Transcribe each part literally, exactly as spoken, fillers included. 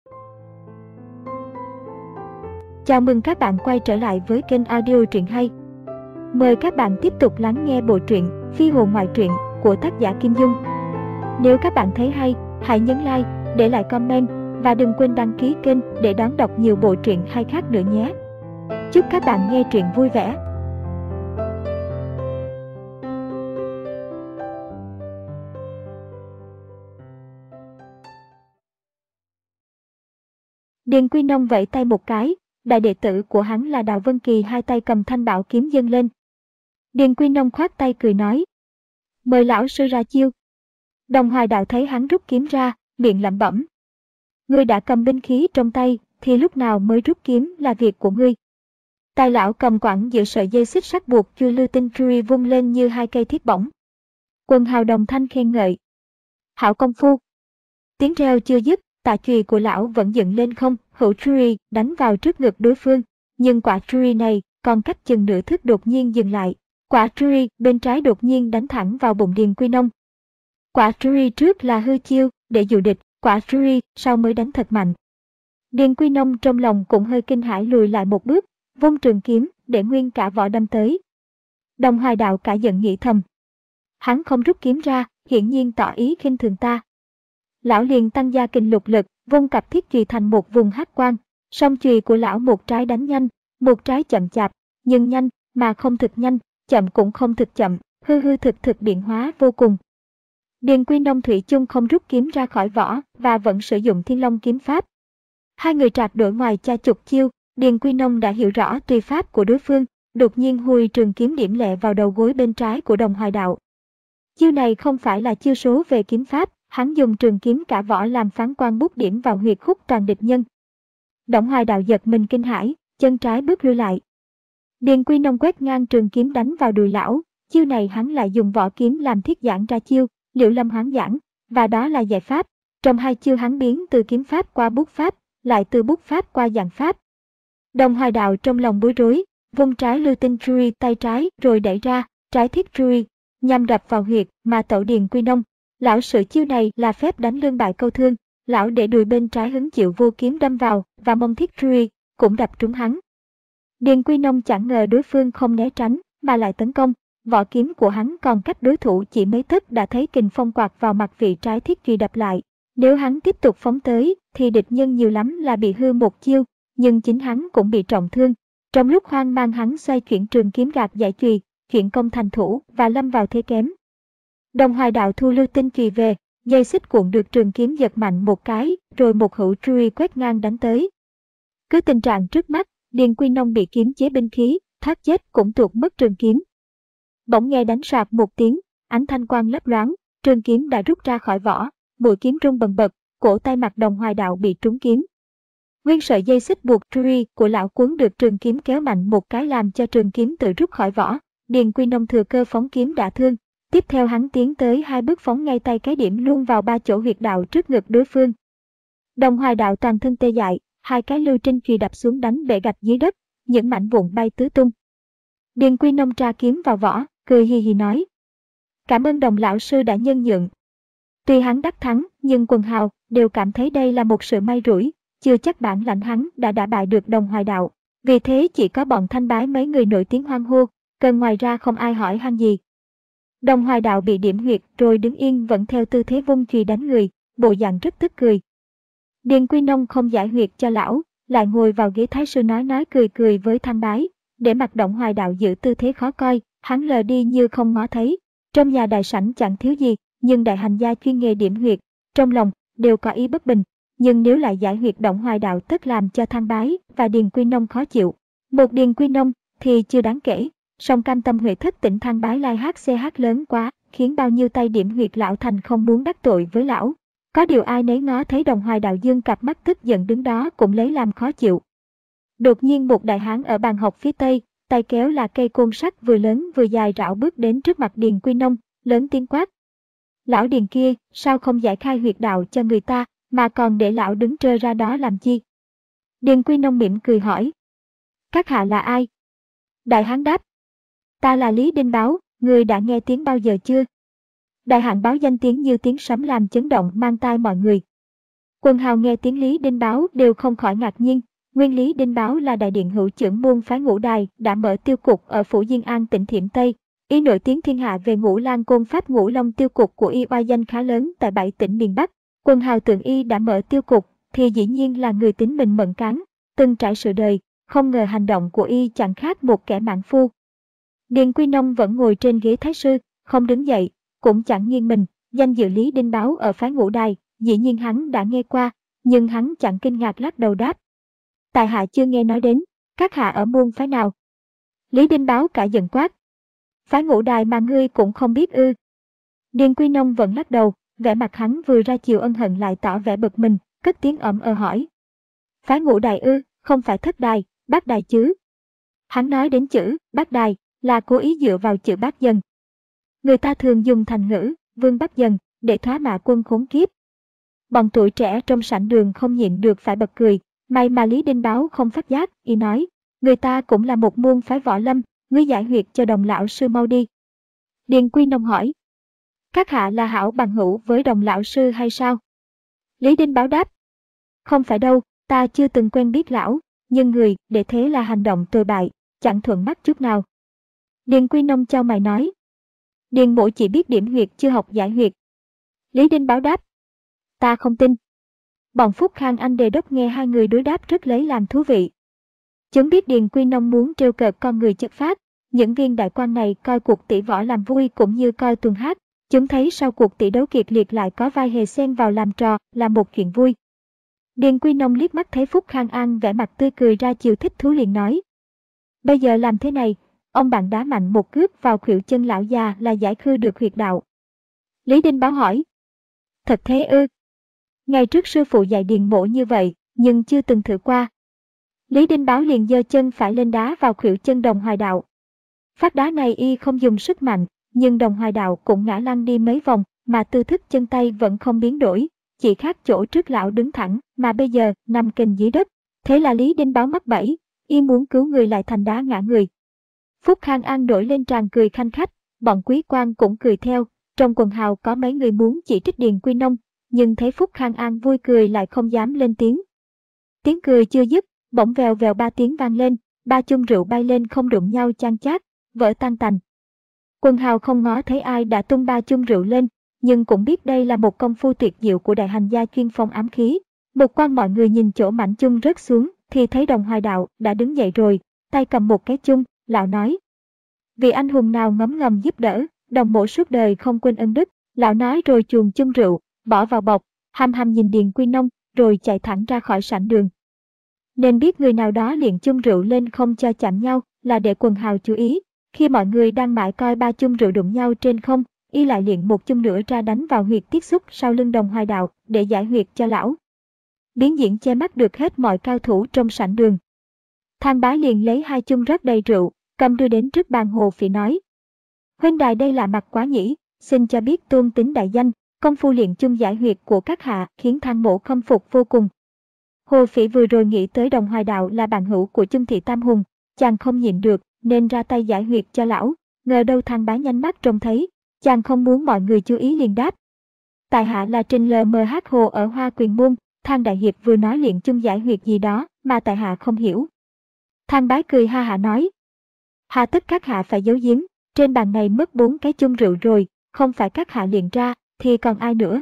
Chào mừng các bạn quay trở lại với kênh audio truyện hay. Mời các bạn tiếp tục lắng nghe bộ truyện Phi hồn ngoại truyện của tác giả Kim Dung. Nếu các bạn thấy hay, hãy nhấn like, để lại comment và đừng quên đăng ký kênh để đón đọc nhiều bộ truyện hay khác nữa nhé. Chúc các bạn nghe truyện vui vẻ. Điền Quy Nông vẫy tay một cái, đại đệ tử của hắn là Đào Vân Kỳ hai tay cầm thanh bảo kiếm dâng lên. Điền Quy Nông khoát tay cười nói: "Mời lão sư ra chiêu." Đồng Hoài Đạo thấy hắn rút kiếm ra, miệng lẩm bẩm: "Ngươi đã cầm binh khí trong tay, thì lúc nào mới rút kiếm là việc của ngươi." Tay lão cầm quẳng giữa sợi dây xích sắt buộc chui lưu tinh truy vung lên như hai cây thiết bổng. Quần hào đồng thanh khen ngợi: "Hảo công phu." Tiếng reo chưa dứt, tạ chùy của lão vẫn dựng lên không, hữu truy đánh vào trước ngực đối phương, nhưng quả truy này còn cách chừng nửa thước đột nhiên dừng lại. Quả truy bên trái đột nhiên đánh thẳng vào bụng Điền Quy Nông. Quả truy trước là hư chiêu để dụ địch, quả truy sau mới đánh thật mạnh. Điền Quy Nông trong lòng cũng hơi kinh hãi lùi lại một bước, vung trường kiếm để nguyên cả vỏ đâm tới. Đồng Hoài Đạo cả giận nghĩ thầm: hắn không rút kiếm ra, hiển nhiên tỏ ý khinh thường ta. Lão liền tăng gia kình lục lực, vung cặp thiết chùy thành một vùng hắc quang. Song chùy của lão một trái đánh nhanh, một trái chậm chạp, nhưng nhanh mà không thực nhanh, chậm cũng không thực chậm, hư hư thực thực điện hóa vô cùng. Điền Quy Nông thủy chung không rút kiếm ra khỏi vỏ và vẫn sử dụng Thiên Long kiếm pháp. Hai người trạc đổi ngoài cha chục chiêu, Điền Quy Nông đã hiểu rõ tùy pháp của đối phương, đột nhiên hùi trường kiếm điểm lẹ vào đầu gối bên trái của Đồng Hoài Đạo. Chiêu này không phải là chiêu số về kiếm pháp, hắn dùng trường kiếm cả vỏ làm phán quan bút điểm vào huyệt khúc toàn địch nhân. Đồng Hoài Đạo giật mình kinh hãi, chân trái bước lui lại. Điền Quy Nông quét ngang trường kiếm đánh vào đùi lão, chiêu này hắn lại dùng vỏ kiếm làm thiết giản ra chiêu, Liễu Lâm hoán giản, và đó là giải pháp. Trong hai chiêu hắn biến từ kiếm pháp qua bút pháp, lại từ bút pháp qua giản pháp. Đồng Hoài Đạo trong lòng bối rối, vung trái lưu tinh truy tay trái rồi đẩy ra, trái thiết truy nhằm đập vào huyệt mà tẩu Điền Quy Nông. Lão sử chiêu này là phép đánh lương bại câu thương, lão để đùi bên trái hứng chịu vô kiếm đâm vào và mông thiết truy cũng đập trúng hắn. Điền Quy Nông chẳng ngờ đối phương không né tránh mà lại tấn công, vỏ kiếm của hắn còn cách đối thủ chỉ mấy tấc đã thấy kình phong quạt vào mặt vị trái thiết truy đập lại. Nếu hắn tiếp tục phóng tới thì địch nhân nhiều lắm là bị hư một chiêu, nhưng chính hắn cũng bị trọng thương. Trong lúc hoang mang hắn xoay chuyển trường kiếm gạt giải chùy, chuyển công thành thủ và lâm vào thế kém. Đồng Hoài Đạo thu lưu tinh chùy về, dây xích cuộn được trường kiếm giật mạnh một cái, rồi một hữu truy quét ngang đánh tới. Cứ tình trạng trước mắt, Điền Quy Nông bị kiếm chế binh khí, thoát chết cũng tuột mất trường kiếm. Bỗng nghe đánh soạt một tiếng, ánh thanh quang lấp loáng, trường kiếm đã rút ra khỏi vỏ, mũi kiếm rung bần bật, cổ tay mặt Đồng Hoài Đạo bị trúng kiếm. Nguyên sợi dây xích buộc truy của lão cuốn được trường kiếm kéo mạnh một cái làm cho trường kiếm tự rút khỏi vỏ. Điền Quy Nông thừa cơ phóng kiếm đả thương. Tiếp theo hắn tiến tới hai bước phóng ngay tay cái điểm luôn vào ba chỗ huyệt đạo trước ngực đối phương. Đồng Hoài Đạo toàn thân tê dại, hai cái lưu tinh chùy đập xuống đánh bể gạch dưới đất, những mảnh vụn bay tứ tung. Điền Quy Nông tra kiếm vào vỏ, cười hì hì nói: "Cảm ơn Đồng lão sư đã nhân nhượng." Tuy hắn đắc thắng, nhưng quần hào đều cảm thấy đây là một sự may rủi, chưa chắc bản lãnh hắn đã đả bại được Đồng Hoài Đạo. Vì thế chỉ có bọn Thanh Bái mấy người nổi tiếng hoan hô, cần ngoài ra không ai hỏi han gì. Đồng Hoài Đạo bị điểm huyệt rồi đứng yên vẫn theo tư thế vung chùy đánh người, bộ dạng rất tức cười. Điền Quy Nông không giải huyệt cho lão, lại ngồi vào ghế thái sư nói nói cười cười với Thanh Bái, để mặt Đồng Hoài Đạo giữ tư thế khó coi, hắn lờ đi như không ngó thấy. Trong nhà đại sảnh chẳng thiếu gì, nhưng đại hành gia chuyên nghề điểm huyệt, trong lòng đều có ý bất bình, nhưng nếu lại giải huyệt Đồng Hoài Đạo tất làm cho Thanh Bái và Điền Quy Nông khó chịu. Một Điền Quy Nông thì chưa đáng kể, song cam tâm huệ thất tỉnh Thanh Bái lai hát xe hát lớn quá, khiến bao nhiêu tay điểm huyệt lão thành không muốn đắc tội với lão. Có điều ai nấy ngó thấy Đồng Hoài Đạo dương cặp mắt tức giận đứng đó cũng lấy làm khó chịu. Đột nhiên một đại hán ở bàn học phía tây, tay kéo là cây côn sắt vừa lớn vừa dài rảo bước đến trước mặt Điền Quy Nông, lớn tiếng quát: "Lão Điền kia, sao không giải khai huyệt đạo cho người ta, mà còn để lão đứng trơ ra đó làm chi?" Điền Quy Nông mỉm cười hỏi: "Các hạ là ai?" Đại hán đáp: "Ta là Lý Đinh Báo, ngươi đã nghe tiếng bao giờ chưa?" Đại hán báo danh tiếng như tiếng sấm làm chấn động mang tai mọi người. Quần hào nghe tiếng Lý Đinh Báo đều không khỏi ngạc nhiên. Nguyên Lý Đinh Báo là đại điện hữu trưởng môn phái Ngũ Đài, đã mở tiêu cục ở phủ Diên An tỉnh Thiểm Tây. Y nổi tiếng thiên hạ về Ngũ Lang Côn Pháp Ngũ Long tiêu cục của y oai danh khá lớn tại bảy tỉnh miền Bắc. Quần hào tưởng y đã mở tiêu cục thì dĩ nhiên là người tính mình mẫn cán, từng trải sự đời, không ngờ hành động của y chẳng khác một kẻ mãn phu. Điền Quy Nông vẫn ngồi trên ghế thái sư, không đứng dậy, cũng chẳng nghiêng mình. Danh dự Lý Đinh Báo ở phái Ngũ Đài, dĩ nhiên hắn đã nghe qua, nhưng hắn chẳng kinh ngạc lắc đầu đáp: tại hạ chưa nghe nói đến, các hạ ở môn phái nào? Lý Đinh Báo cả giận quát: phái Ngũ Đài mà ngươi cũng không biết ư? Điền Quy Nông vẫn lắc đầu, vẻ mặt hắn vừa ra chiều ân hận lại tỏ vẻ bực mình, cất tiếng ậm ờ hỏi: phái Ngũ Đài ư? Không phải Thất Đài, Bát Đài chứ? Hắn nói đến chữ Bát Đài là cố ý dựa vào chữ Bát Dần. Người ta thường dùng thành ngữ Vương Bát Dần để thoá mạ quân khốn kiếp. Bọn tuổi trẻ trong sảnh đường không nhịn được phải bật cười. May mà Lý Đinh Báo không phát giác, y nói: người ta cũng là một môn phái võ lâm, ngươi giải huyệt cho Đồng lão sư mau đi. Điền Quy Nông hỏi: các hạ là hảo bằng hữu với Đồng lão sư hay sao? Lý Đinh Báo đáp: không phải đâu, ta chưa từng quen biết lão, nhưng người để thế là hành động tồi bại, chẳng thuận mắt chút nào. Điền Quy Nông chau mày nói: Điền mỗ chỉ biết điểm huyệt chưa học giải huyệt. Lý Đinh Báo đáp: ta không tin. Bọn Phúc Khang Anh Đề Đốc nghe hai người đối đáp rất lấy làm thú vị. Chúng biết Điền Quy Nông muốn trêu cợt con người chất phác, những viên đại quan này coi cuộc tỷ võ làm vui cũng như coi tuồng hát. Chúng thấy sau cuộc tỷ đấu kiệt liệt lại có vai hề xen vào làm trò là một chuyện vui. Điền Quy Nông liếc mắt thấy Phúc Khang An vẻ mặt tươi cười ra chiều thích thú liền nói: bây giờ làm thế này, ông bạn đá mạnh một cước vào khuỷu chân lão già là giải khư được huyệt đạo. Lý Đinh Báo hỏi: thật thế ư? Ngày trước sư phụ dạy Điền mỗ như vậy, nhưng chưa từng thử qua. Lý Đinh Báo liền giơ chân phải lên đá vào khuỷu chân Đồng Hoài Đạo. Phát đá này y không dùng sức mạnh, nhưng Đồng Hoài Đạo cũng ngã lăn đi mấy vòng, mà tư thức chân tay vẫn không biến đổi, chỉ khác chỗ trước lão đứng thẳng, mà bây giờ nằm kềnh dưới đất. Thế là Lý Đinh Báo mắc bẫy, y muốn cứu người lại thành đá ngã người. Phúc Khang An nổi lên tràn cười khanh khách, bọn quý quan cũng cười theo. Trong quần hào có mấy người muốn chỉ trích Điền Quy Nông, nhưng thấy Phúc Khang An vui cười lại không dám lên tiếng. Tiếng cười chưa dứt, bỗng vèo vèo ba tiếng vang lên, ba chung rượu bay lên không đụng nhau chan chát, vỡ tan tành. Quần hào không ngó thấy ai đã tung ba chung rượu lên, nhưng cũng biết đây là một công phu tuyệt diệu của đại hành gia chuyên phong ám khí. Một quan mọi người nhìn chỗ mảnh chung rớt xuống thì thấy Đồng Hoài Đạo đã đứng dậy rồi, tay cầm một cái chung, lão nói: vì anh hùng nào ngấm ngầm giúp đỡ, Đồng mỗ suốt đời không quên ân đức. Lão nói rồi chuồn chung rượu, bỏ vào bọc, hăm hăm nhìn Điền Quy Nông, rồi chạy thẳng ra khỏi sảnh đường. Nên biết người nào đó liền chung rượu lên không cho chạm nhau, là để quần hào chú ý. Khi mọi người đang mãi coi ba chung rượu đụng nhau trên không, y lại liền một chung nữa ra đánh vào huyệt tiết xúc sau lưng Đồng Hoài Đạo để giải huyệt cho lão. Biến diễn che mắt được hết mọi cao thủ trong sảnh đường. Thang Bá liền lấy hai chung rót đầy rượu, cầm đưa đến trước bàn Hồ Phỉ nói: huynh đài đây là mặt quá nhỉ, xin cho biết tôn tính đại danh, công phu luyện chung giải huyệt của các hạ khiến Thang mỗ khâm phục vô cùng. Hồ Phỉ vừa rồi nghĩ tới Đồng Hoài Đạo là bạn hữu của Chung Thị Tam Hùng, chàng không nhịn được nên ra tay giải huyệt cho lão, ngờ đâu Thang Bá nhanh mắt trông thấy, chàng không muốn mọi người chú ý liền đáp: tại hạ là Trình lờ mờ hát Hồ ở Hoa Quyền Môn, Thang đại hiệp vừa nói luyện chung giải huyệt gì đó mà tại hạ không hiểu. Thang Bá cười ha hả nói: hà tất các hạ phải giấu giếm, trên bàn này mất bốn cái chung rượu rồi, không phải các hạ luyện ra thì còn ai nữa.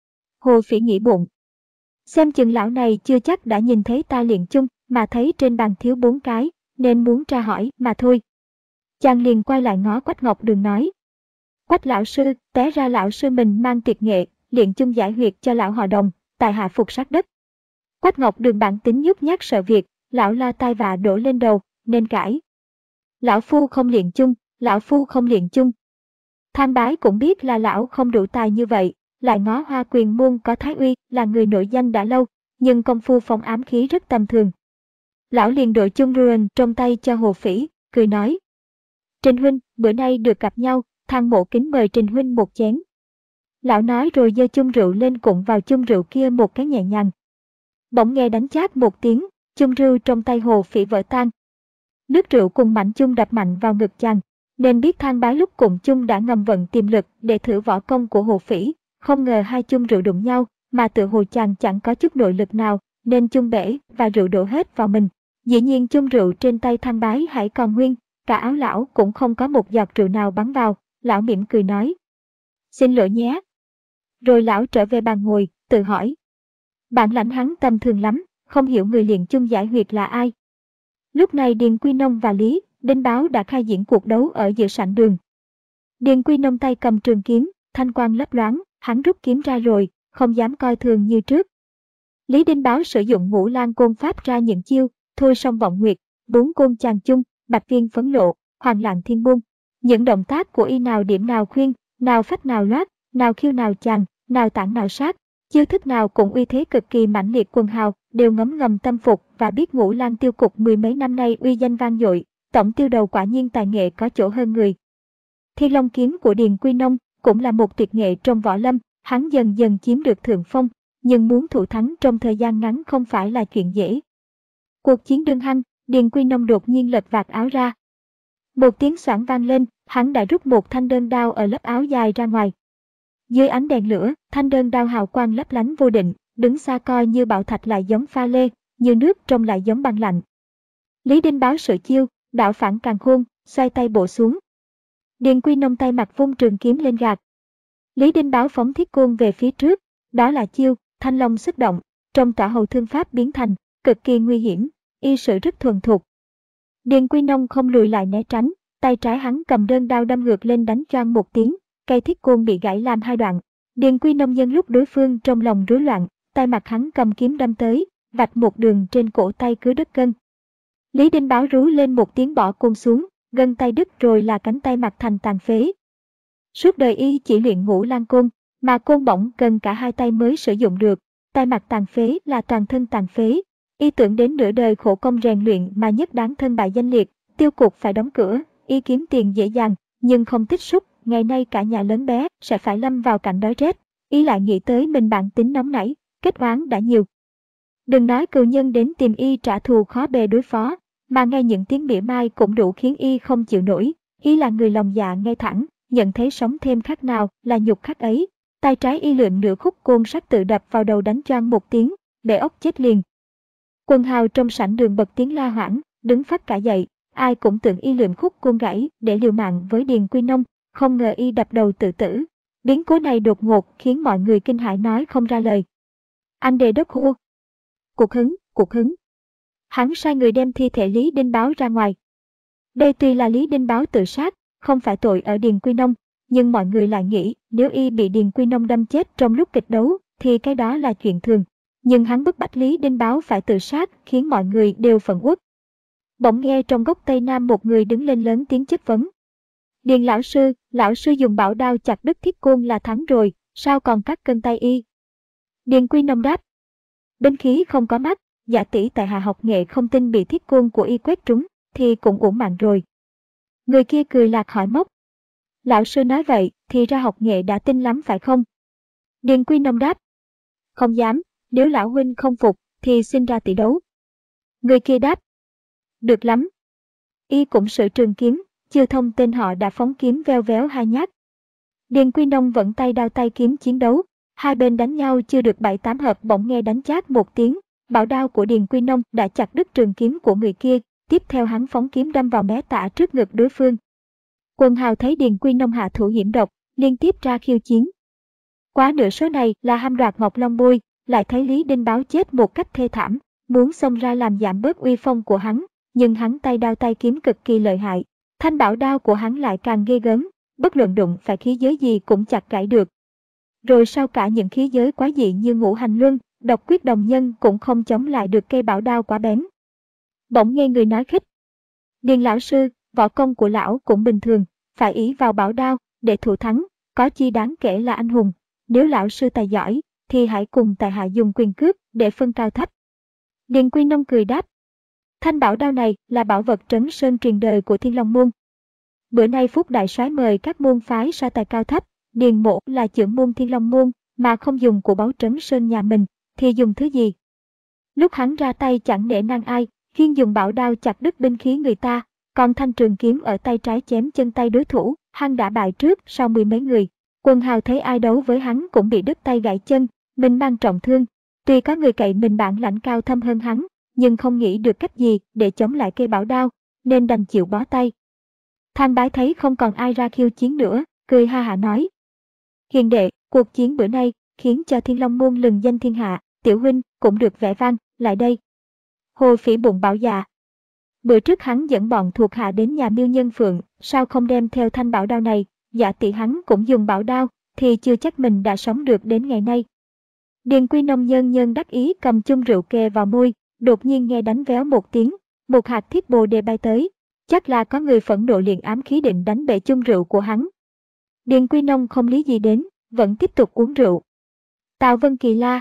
Hồ Phỉ nghĩ bụng, xem chừng lão này chưa chắc đã nhìn thấy ta luyện chung, mà thấy trên bàn thiếu bốn cái, nên muốn tra hỏi mà thôi. Chàng liền quay lại ngó Quách Ngọc Đường nói: Quách lão sư, té ra lão sư mình mang tuyệt nghệ, luyện chung giải huyệt cho lão họ Đồng, tại hạ phục sát đất. Quách Ngọc Đường bản tính nhút nhát sợ việc, lão la tai vạ đổ lên đầu, nên cãi: lão phu không luyện chung, lão phu không luyện chung. Thang Bái cũng biết là lão không đủ tài như vậy, lại ngó Hoa Quyền Môn có Thái Uy là người nổi danh đã lâu, nhưng công phu phong ám khí rất tầm thường. Lão liền đội chung ruền trong tay cho Hồ Phỉ, cười nói: Trình huynh, bữa nay được gặp nhau, Thang mộ kính mời Trình huynh một chén. Lão nói rồi giơ chung rượu lên cụng vào chung rượu kia một cái nhẹ nhàng. Bỗng nghe đánh chát một tiếng, chung rượu trong tay Hồ Phỉ vỡ tan. Nước rượu cùng mảnh chung đập mạnh vào ngực chàng, nên biết Thang Bái lúc cụng chung đã ngầm vận tiềm lực để thử võ công của Hồ Phỉ, không ngờ hai chung rượu đụng nhau, mà tự hồ chàng chẳng có chút nội lực nào, nên chung bể và rượu đổ hết vào mình. Dĩ nhiên chung rượu trên tay Thang Bái hãy còn nguyên, cả áo lão cũng không có một giọt rượu nào bắn vào. Lão mỉm cười nói: "Xin lỗi nhé." Rồi lão trở về bàn ngồi, tự hỏi: bản lãnh hắn tầm thường lắm, không hiểu người liền chung giải huyệt là ai. Lúc này Điền Quy Nông và Lý Đinh Báo đã khai diễn cuộc đấu ở giữa sảnh đường. Điền Quy Nông tay cầm trường kiếm, thanh quang lấp loáng, hắn rút kiếm ra rồi, không dám coi thường như trước. Lý Đinh Báo sử dụng Ngũ Lang Côn pháp ra những chiêu Thôi Song Vọng Nguyệt, Bốn Côn Chàng Chung, Bạch Viên Phấn Lộ, Hoàng Lạng Thiên Buông. Những động tác của y nào điểm nào khuyên, nào phách nào loát, nào khiêu nào chàng, nào tản nào sát, chiêu thức nào cũng uy thế cực kỳ mãnh liệt, quần hào đều ngấm ngầm tâm phục và biết Ngũ Lang tiêu cục mười mấy năm nay uy danh vang dội, tổng tiêu đầu quả nhiên tài nghệ có chỗ hơn người. Thiên Long kiếm của Điền Quy Nông cũng là một tuyệt nghệ trong võ lâm, hắn dần dần chiếm được thượng phong, nhưng muốn thủ thắng trong thời gian ngắn không phải là chuyện dễ. Cuộc chiến đương hăng, Điền Quy Nông đột nhiên lật vạt áo ra. Một tiếng xoảng vang lên, hắn đã rút một thanh đơn đao ở lớp áo dài ra ngoài. Dưới ánh đèn lửa, thanh đơn đao hào quang lấp lánh vô định, đứng xa coi như bảo thạch lại giống pha lê, như nước trông lại giống băng lạnh. Lý Đinh Báo sử chiêu, đạo phản càn khôn, xoay tay bổ xuống. Điền Quy Nông tay mặt vung trường kiếm lên gạt. Lý Đinh Báo phóng thiết côn về phía trước, đó là chiêu Thanh Long xuất động, trong tỏa hầu thương pháp biến thành, cực kỳ nguy hiểm, y sử rất thuần thục. Điền Quy Nông không lùi lại né tránh, tay trái hắn cầm đơn đao đâm ngược lên đánh choang một tiếng, cây thiết côn bị gãy làm hai đoạn. Điền Quy Nông nhân lúc đối phương trong lòng rối loạn, tay mặt hắn cầm kiếm đâm tới, vạch một đường trên cổ tay cứ đứt gân. Lý Đinh Báo rú lên một tiếng bỏ côn xuống, gân tay đứt rồi là cánh tay mặt thành tàn phế. Suốt đời y chỉ luyện Ngũ Lang Côn, mà côn bổng cần cả hai tay mới sử dụng được, tay mặt tàn phế là toàn thân tàn phế. Y tưởng đến nửa đời khổ công rèn luyện mà nhất đáng thân bại danh liệt, tiêu cục phải đóng cửa, y kiếm tiền dễ dàng, nhưng không tích xúc, ngày nay cả nhà lớn bé sẽ phải lâm vào cảnh đói rét. Y lại nghĩ tới mình bản tính nóng nảy, kết oán đã nhiều. Đừng nói cừu nhân đến tìm y trả thù khó bề đối phó, mà ngay những tiếng mỉa mai cũng đủ khiến y không chịu nổi. Y là người lòng dạ ngay thẳng, nhận thấy sống thêm khác nào là nhục khắc ấy. Tay trái y lượm nửa khúc côn sắt tự đập vào đầu đánh choang một tiếng, để ốc chết liền. Quần hào trong sảnh đường bật tiếng la hoảng, đứng phát cả dậy, ai cũng tưởng y lượm khúc côn gãy để liều mạng với Điền Quy Nông, không ngờ y đập đầu tự tử. Biến cố này đột ngột khiến mọi người kinh hãi nói không ra lời. Anh Đề Đốc hô: "Cuộc hứng, cuộc hứng!" Hắn sai người đem thi thể Lý Đinh Báo ra ngoài. Đây tuy là Lý Đinh Báo tự sát, không phải tội ở Điền Quy Nông, nhưng mọi người lại nghĩ nếu y bị Điền Quy Nông đâm chết trong lúc kịch đấu, thì cái đó là chuyện thường. Nhưng hắn bức bách Lý Đinh Báo phải tự sát khiến mọi người đều phẫn uất. Bỗng nghe trong góc Tây Nam một người đứng lên lớn tiếng chất vấn: "Điền lão sư, lão sư dùng bảo đao chặt đứt thiết côn là thắng rồi, sao còn cắt cân tay y?" Điền Quy Nông đáp: "Binh khí không có mắt, giả tỷ tại hạ học nghệ không tin bị thiết côn của y quét trúng, thì cũng uổng mạng rồi." Người kia cười lạc hỏi móc: "Lão sư nói vậy, thì ra học nghệ đã tin lắm phải không?" Điền Quy Nông đáp: "Không dám, nếu lão huynh không phục, thì xin ra tỷ đấu." Người kia đáp: "Được lắm." Y cũng sử trường kiếm, chưa thông tên họ đã phóng kiếm veo véo hai nhát. Điền Quy Nông vẫn tay đao tay kiếm chiến đấu, hai bên đánh nhau chưa được bảy tám hợp bỗng nghe đánh chát một tiếng, bảo đao của Điền Quy Nông đã chặt đứt trường kiếm của người kia, tiếp theo hắn phóng kiếm đâm vào mé tả trước ngực đối phương. Quần hào thấy Điền Quy Nông hạ thủ hiểm độc, liên tiếp ra khiêu chiến. Quá nửa số này là ham đoạt Ngọc Long Bôi, lại thấy Lý Đinh Báo chết một cách thê thảm, muốn xông ra làm giảm bớt uy phong của hắn, nhưng hắn tay đao tay kiếm cực kỳ lợi hại, thanh bảo đao của hắn lại càng ghê gớm, bất luận đụng phải khí giới gì cũng chặt gãy được. Rồi sau cả những khí giới quá dị như Ngũ Hành Luân, Độc Quyết Đồng Nhân cũng không chống lại được cây bảo đao quá bén. Bỗng nghe người nói khích: "Điền lão sư, võ công của lão cũng bình thường, phải ý vào bảo đao để thủ thắng, có chi đáng kể là anh hùng. Nếu lão sư tài giỏi, thì hãy cùng tại hạ dùng quyền cước để phân cao thấp." Điền Quy Nông cười đáp: "Thanh bảo đao này là bảo vật trấn sơn truyền đời của Thiên Long môn. Bữa nay Phúc đại soái mời các môn phái so tài cao thấp, Điền mộ là trưởng môn Thiên Long môn, mà không dùng của báu trấn sơn nhà mình, thì dùng thứ gì?" Lúc hắn ra tay chẳng nể nang ai, khiên dùng bảo đao chặt đứt binh khí người ta, còn thanh trường kiếm ở tay trái chém chân tay đối thủ, hắn đã bại trước sau mười mấy người. Quần hào thấy ai đấu với hắn cũng bị đứt tay gãy chân, mình mang trọng thương. Tuy có người cậy mình bản lãnh cao thâm hơn hắn, nhưng không nghĩ được cách gì để chống lại cây bảo đao, nên đành chịu bó tay. Thang Bái thấy không còn ai ra khiêu chiến nữa, cười ha hả nói: Hiền đệ, cuộc chiến bữa nay khiến cho Thiên Long môn lừng danh thiên hạ, tiểu huynh cũng được vẻ vang, lại đây. Hồ Phỉ bụng bảo dạ. Bữa trước hắn dẫn bọn thuộc hạ đến nhà Miêu Nhân Phượng, sao không đem theo thanh bảo đao này, giả tỷ hắn cũng dùng bảo đao, thì chưa chắc mình đã sống được đến ngày nay. Điền Quy Nông nhân nhân đắc ý cầm chung rượu kề vào môi, đột nhiên nghe đánh véo một tiếng, một hạt thiết bồ đề bay tới. Chắc là có người phẫn nộ liền ám khí định đánh bể chung rượu của hắn. Điền Quy Nông không lý gì đến, vẫn tiếp tục uống rượu. Tào Vân Kỳ la: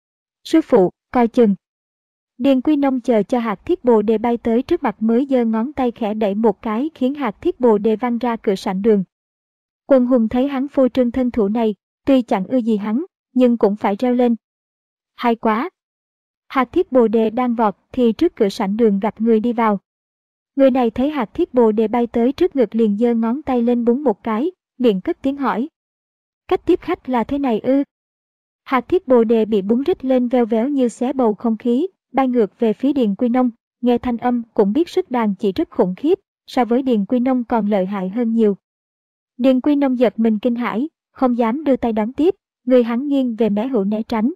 Sư phụ, coi chừng. Điền Quy Nông chờ cho hạt thiết bồ đề bay tới trước mặt mới giơ ngón tay khẽ đẩy một cái khiến hạt thiết bồ đề văng ra cửa sảnh đường. Quân hùng thấy hắn phô trương thân thủ này, tuy chẳng ưa gì hắn, nhưng cũng phải reo lên: Hay quá! Hạt thiết bồ đề đang vọt thì trước cửa sảnh đường gặp người đi vào. Người này thấy hạt thiết bồ đề bay tới trước ngực liền giơ ngón tay lên búng một cái, miệng cất tiếng hỏi: Cách tiếp khách là thế này ư? Hạt thiết bồ đề bị búng rít lên veo véo như xé bầu không khí, bay ngược về phía Điền Quy Nông, nghe thanh âm cũng biết sức đàn chỉ rất khủng khiếp, so với Điền Quy Nông còn lợi hại hơn nhiều. Điền Quy Nông giật mình kinh hãi, không dám đưa tay đón tiếp, người hắn nghiêng về mé hữu né tránh.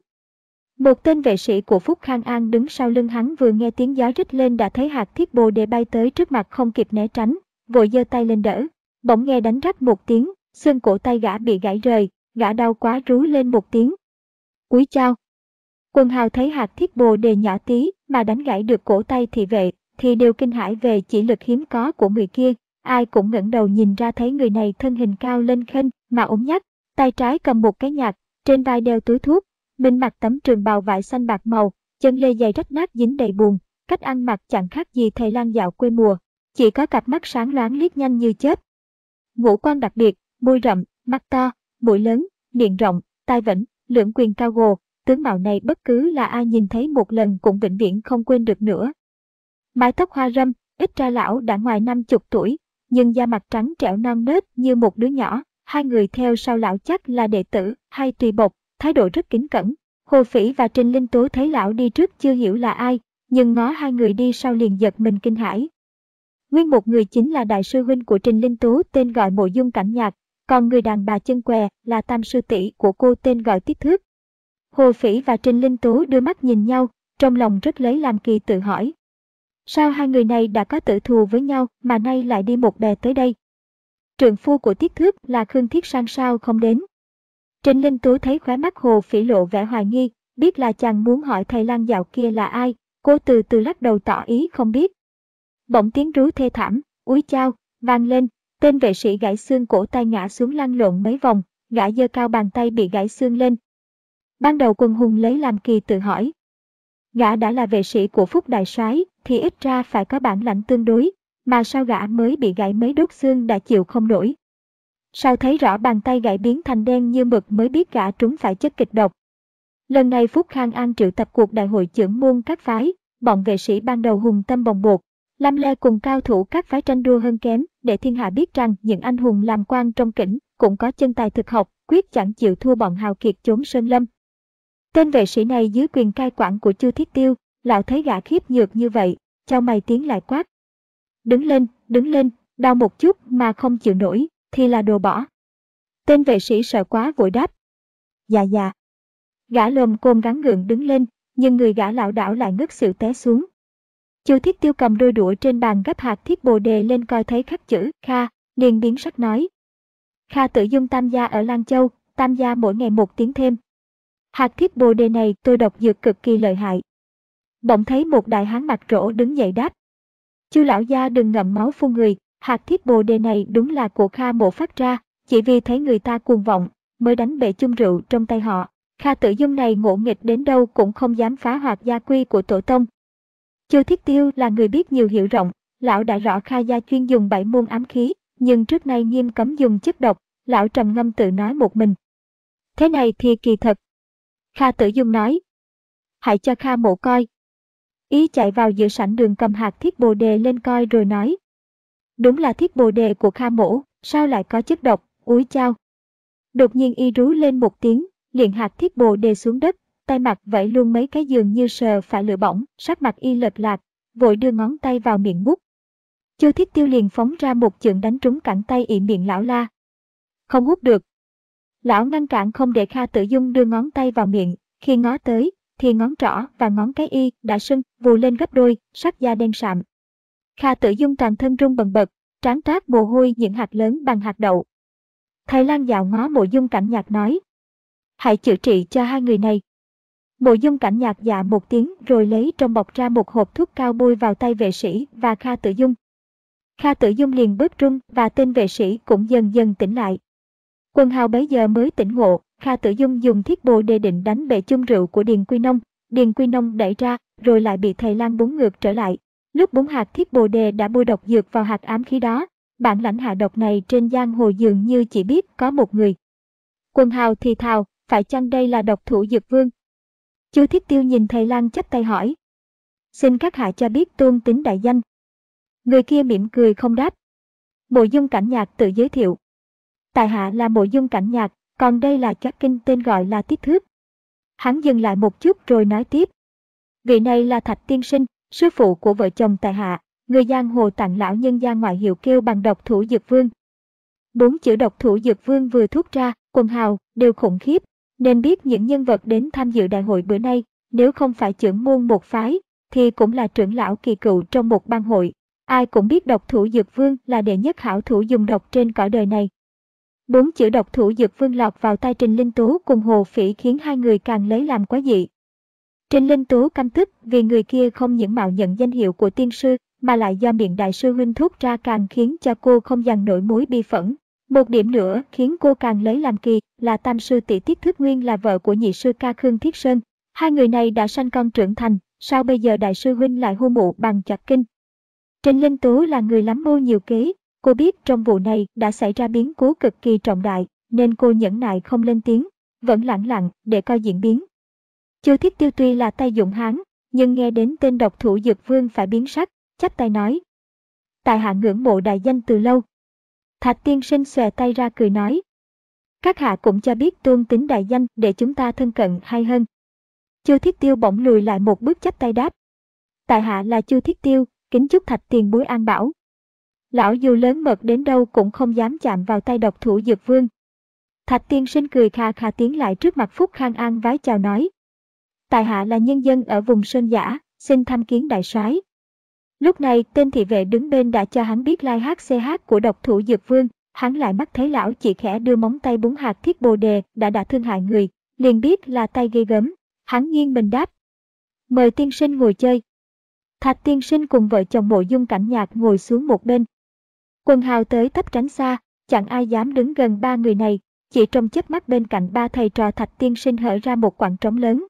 Một tên vệ sĩ của Phúc Khang An đứng sau lưng hắn vừa nghe tiếng gió rít lên đã thấy hạt thiết bồ đề bay tới trước mặt không kịp né tránh, vội giơ tay lên đỡ, bỗng nghe đánh rắc một tiếng, xương cổ tay gã bị gãy rời, gã đau quá rú lên một tiếng. Úi chao! Quần hào thấy hạt thiết bồ đề nhỏ tí mà đánh gãy được cổ tay thị vệ, thì đều kinh hãi về chỉ lực hiếm có của người kia, ai cũng ngẩng đầu nhìn ra thấy người này thân hình cao lên khênh mà ốm nhách, tay trái cầm một cái nhạc, trên vai đeo túi thuốc, bên mặc tấm trường bào vải xanh bạc màu, chân lê giày rách nát dính đầy bùn, cách ăn mặc chẳng khác gì thầy lang dạo quê mùa, chỉ có cặp mắt sáng loáng liếc nhanh như chớp. Ngũ quan đặc biệt, môi rậm, mắt to, mũi lớn, miệng rộng, tai vĩnh, lưỡng quyền cao gồ, tướng mạo này bất cứ là ai nhìn thấy một lần cũng vĩnh viễn không quên được nữa. Mái tóc hoa râm, ít ra lão đã ngoài năm chục tuổi, nhưng da mặt trắng trẻo non nớt như một đứa nhỏ. Hai người theo sau lão chắc là đệ tử hay tùy bộc, thái độ rất kính cẩn. Hồ Phỉ và Trình Linh Tú thấy lão đi trước chưa hiểu là ai, nhưng ngó hai người đi sau liền giật mình kinh hãi. Nguyên một người chính là đại sư huynh của Trình Linh Tú tên gọi Mộ Dung Cảnh Nhạc, còn người đàn bà chân què là tam sư tỷ của cô tên gọi Tiết Thước. Hồ Phỉ và Trình Linh Tú đưa mắt nhìn nhau, trong lòng rất lấy làm kỳ tự hỏi. Sao hai người này đã có tử thù với nhau mà nay lại đi một bè tới đây? Trượng phu của Tiết Thước là Khương Thiết Sang sao không đến? Trình Linh Tú thấy khóe mắt Hồ Phỉ lộ vẻ hoài nghi, biết là chàng muốn hỏi thầy lang dạo kia là ai, cô từ từ lắc đầu tỏ ý không biết. Bỗng tiếng rú thê thảm, úi chao, vang lên, tên vệ sĩ gãy xương cổ tay ngã xuống lăn lộn mấy vòng, gã giơ cao bàn tay bị gãy xương lên. Ban đầu Quần hùng lấy làm kỳ tự hỏi. Gã đã là vệ sĩ của Phúc Đại Soái thì ít ra phải có bản lãnh tương đối, mà sao gã mới bị gãy mấy đốt xương đã chịu không nổi. Sau thấy rõ bàn tay gãy biến thành đen như mực mới biết gã trúng phải chất kịch độc. Lần này Phúc Khang An triệu tập cuộc đại hội chưởng môn các phái, bọn vệ sĩ ban đầu hùng tâm bồng bột, lăm le cùng cao thủ các phái tranh đua hơn kém để thiên hạ biết rằng những anh hùng làm quan trong kỉnh cũng có chân tài thực học, quyết chẳng chịu thua bọn hào kiệt chốn sơn lâm. Tên vệ sĩ này dưới quyền cai quản của Chu Thiết Tiêu, lão thấy gã khiếp nhược như vậy, chau mày tiếng lại quát. Đứng lên, đứng lên, đau một chút mà không chịu nổi, thì là đồ bỏ. Tên vệ sĩ sợ quá vội đáp. Dạ dạ. Gã lồm cồm gắng gượng đứng lên, nhưng người gã lảo đảo lại ngất xỉu té xuống. Chu Thiết Tiêu cầm đôi đũa trên bàn gấp hạt thiết bồ đề lên coi thấy khắc chữ Kha, liền biến sắc nói. Kha tự dung tam gia ở Lan Châu, tam gia mỗi ngày một tiếng thêm. Hạt thiết bồ đề này tôi độc dược cực kỳ lợi hại. Bỗng thấy một đại hán mặt rỗ đứng dậy đáp. Chu lão gia đừng ngậm máu phun người, hạt thiết bồ đề này đúng là của Kha mộ phát ra, chỉ vì thấy người ta cuồng vọng, mới đánh bể chung rượu trong tay họ. Kha tự dung này ngỗ nghịch đến đâu cũng không dám phá hoạt gia quy của tổ tông. Chu Thiết Tiêu là người biết nhiều hiểu rộng, lão đã rõ Kha gia chuyên dùng bảy môn ám khí, nhưng trước nay nghiêm cấm dùng chất độc, lão trầm ngâm tự nói một mình. Thế này thì kỳ thật. Kha Tử Dung nói. Hãy cho Kha mộ coi. Ý chạy vào giữa sảnh đường cầm hạt thiết bồ đề lên coi rồi nói. Đúng là thiết bồ đề của Kha mổ, sao lại có chất độc, úi chao. Đột nhiên y rú lên một tiếng, liền hạt thiết bồ đề xuống đất, tay mặt vẫy luôn mấy cái dường như sờ phải lửa bỏng, sắc mặt y lệch lạc, vội đưa ngón tay vào miệng mút. Chu Thiết Tiêu liền phóng ra một chưởng đánh trúng cẳng tay ị miệng lão la. Không hút được. Lão ngăn cản không để Kha Tử Dung đưa ngón tay vào miệng, khi ngó tới, thì ngón trỏ và ngón cái y đã sưng, vù lên gấp đôi, sắc da đen sạm. Kha Tử Dung toàn thân run bần bật, trán toát mồ hôi những hạt lớn bằng hạt đậu. Thầy Lang dạo ngó Mộ Dung Cảnh Nhạc nói: hãy chữa trị cho hai người này. Mộ Dung Cảnh Nhạc dạ một tiếng rồi lấy trong bọc ra một hộp thuốc cao bôi vào tay vệ sĩ và Kha Tử Dung. Kha Tử Dung liền bớt run và tên vệ sĩ cũng dần dần tỉnh lại. Quần hào bấy giờ mới tỉnh ngộ. Kha Tử Dung dùng thiết bồ đề định đánh bể chung rượu của Điền Quy Nông. Điền Quy Nông đẩy ra, rồi lại bị thầy Lang búng ngược trở lại. Lúc búng hạt thiết bồ đề đã bôi độc dược vào hạt ám khí đó, bản lãnh hạ độc này trên giang hồ dường như chỉ biết có một người. Quần hào thì thào, phải chăng đây là độc thủ Dược Vương? Chu Thiết Tiêu nhìn thầy Lang chắp tay hỏi: xin các hạ cho biết tôn tính đại danh. Người kia mỉm cười không đáp. Mộ Dung Cảnh Nhạc tự giới thiệu: tại hạ là Mộ Dung Cảnh Nhạc, còn đây là Trác Kinh, tên gọi là Tiết Thước. Hắn dừng lại một chút rồi nói tiếp: vị này là Thạch tiên sinh, sư phụ của vợ chồng tại hạ, người giang hồ tặng lão nhân gia ngoại hiệu kêu bằng độc thủ Dược Vương. Bốn chữ độc thủ Dược Vương vừa thốt ra, quần hào đều khủng khiếp, nên biết những nhân vật đến tham dự đại hội bữa nay, nếu không phải trưởng môn một phái, thì cũng là trưởng lão kỳ cựu trong một bang hội. Ai cũng biết độc thủ Dược Vương là đệ nhất hảo thủ dùng độc trên cõi đời này. Bốn chữ độc thủ Dược Vương lọt vào tay Trình Linh Tố cùng Hồ Phỉ khiến hai người càng lấy làm quá dị. Trình Linh Tố căm tức vì người kia không những mạo nhận danh hiệu của tiên sư, mà lại do miệng đại sư huynh thốt ra càng khiến cho cô không dằn nổi mối bi phẫn. Một điểm nữa khiến cô càng lấy làm kỳ là tam sư tỷ Tiết Thước Nguyên là vợ của nhị sư ca Khương Thiết Sơn. Hai người này đã sanh con trưởng thành, sao bây giờ đại sư huynh lại hô mụ bằng Trác Kinh? Trình Linh Tố là người lắm mưu nhiều kế, cô biết trong vụ này đã xảy ra biến cố cực kỳ trọng đại, nên cô nhẫn nại không lên tiếng, vẫn lặng lặng để coi diễn biến. Chu Thiết Tiêu tuy là tay dụng hán, nhưng nghe đến tên độc thủ Dược Vương phải biến sắc, chắp tay nói: tại hạ ngưỡng mộ đại danh từ lâu. Thạch tiên sinh xòe tay ra cười nói: các hạ cũng cho biết tôn tính đại danh để chúng ta thân cận hay hơn. Chu Thiết Tiêu bỗng lùi lại một bước chắp tay đáp: tại hạ là Chu Thiết Tiêu, kính chúc Thạch tiền bối an bảo. Lão dù lớn mật đến đâu cũng không dám chạm vào tay độc thủ Dược Vương. Thạch tiên sinh cười kha kha tiến lại trước mặt Phúc Khang An vái chào nói: tại hạ là nhân dân ở vùng Sơn Giả, xin tham kiến đại soái. Lúc này tên thị vệ đứng bên đã cho hắn biết lai hát xê hát của độc thủ Dược Vương. Hắn lại mắt thấy lão chỉ khẽ đưa móng tay búng hạt thiết bồ đề đã đã thương hại người, liền biết là tay ghê gớm. Hắn nghiêng mình đáp: mời tiên sinh ngồi chơi. Thạch tiên sinh cùng vợ chồng Mộ Dung Cảnh Nhạc ngồi xuống một bên. Quần hào tới tấp tránh xa, chẳng ai dám đứng gần ba người này. Chỉ trong chớp mắt bên cạnh ba thầy trò Thạch tiên sinh hở ra một quảng trống lớn.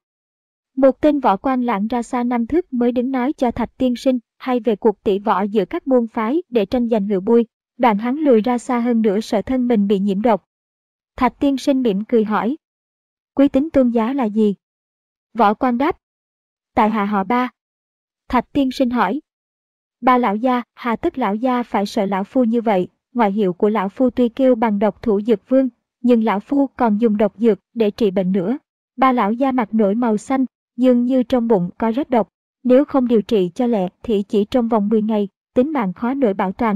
Một tên võ quan lạng ra xa năm thước mới đứng nói cho Thạch tiên sinh hay về cuộc tỷ võ giữa các môn phái để tranh giành ngựa bui. Đoạn hắn lùi ra xa hơn nữa sợ thân mình bị nhiễm độc. Thạch tiên sinh mỉm cười hỏi: quý tính tôn giá là gì? Võ quan đáp: tại hạ họ Ba. Thạch tiên sinh hỏi: Ba lão gia, hà tất lão gia phải sợ lão phu như vậy? Ngoại hiệu của lão phu tuy kêu bằng độc thủ Dược Vương, nhưng lão phu còn dùng độc dược để trị bệnh nữa. Ba lão gia mặt nổi màu xanh, dường như trong bụng có rất độc. Nếu không điều trị cho lẹ thì chỉ trong vòng mười ngày, tính mạng khó nổi bảo toàn.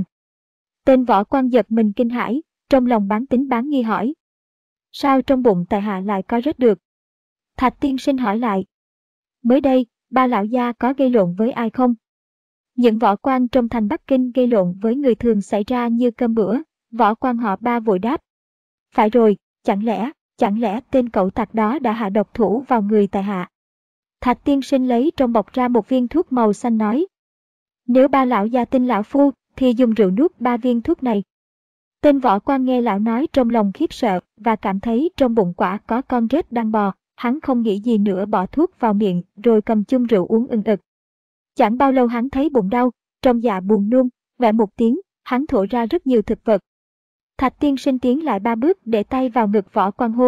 Tên võ quan giật mình kinh hãi, trong lòng bán tính bán nghi hỏi: sao trong bụng tại hạ lại có rất được? Thạch tiên sinh hỏi lại: mới đây, ba lão gia có gây lộn với ai không? Những võ quan trong thành Bắc Kinh gây lộn với người thường xảy ra như cơm bữa. Võ quan họ Ba vội đáp: phải rồi, chẳng lẽ, chẳng lẽ tên cẩu tặc đó đã hạ độc thủ vào người tại hạ? Thạch tiên sinh lấy trong bọc ra một viên thuốc màu xanh nói: nếu ba lão gia tin lão phu, thì dùng rượu nuốt ba viên thuốc này. Tên võ quan nghe lão nói trong lòng khiếp sợ và cảm thấy trong bụng quả có con rết đang bò. Hắn không nghĩ gì nữa bỏ thuốc vào miệng rồi cầm chung rượu uống ừng ực. Chẳng bao lâu hắn thấy bụng đau, trong dạ buồn nôn, vẽ một tiếng, hắn thổ ra rất nhiều thực vật. Thạch tiên sinh tiến lại ba bước để tay vào ngực võ quan hô: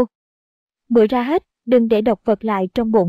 mửa ra hết, đừng để độc vật lại trong bụng.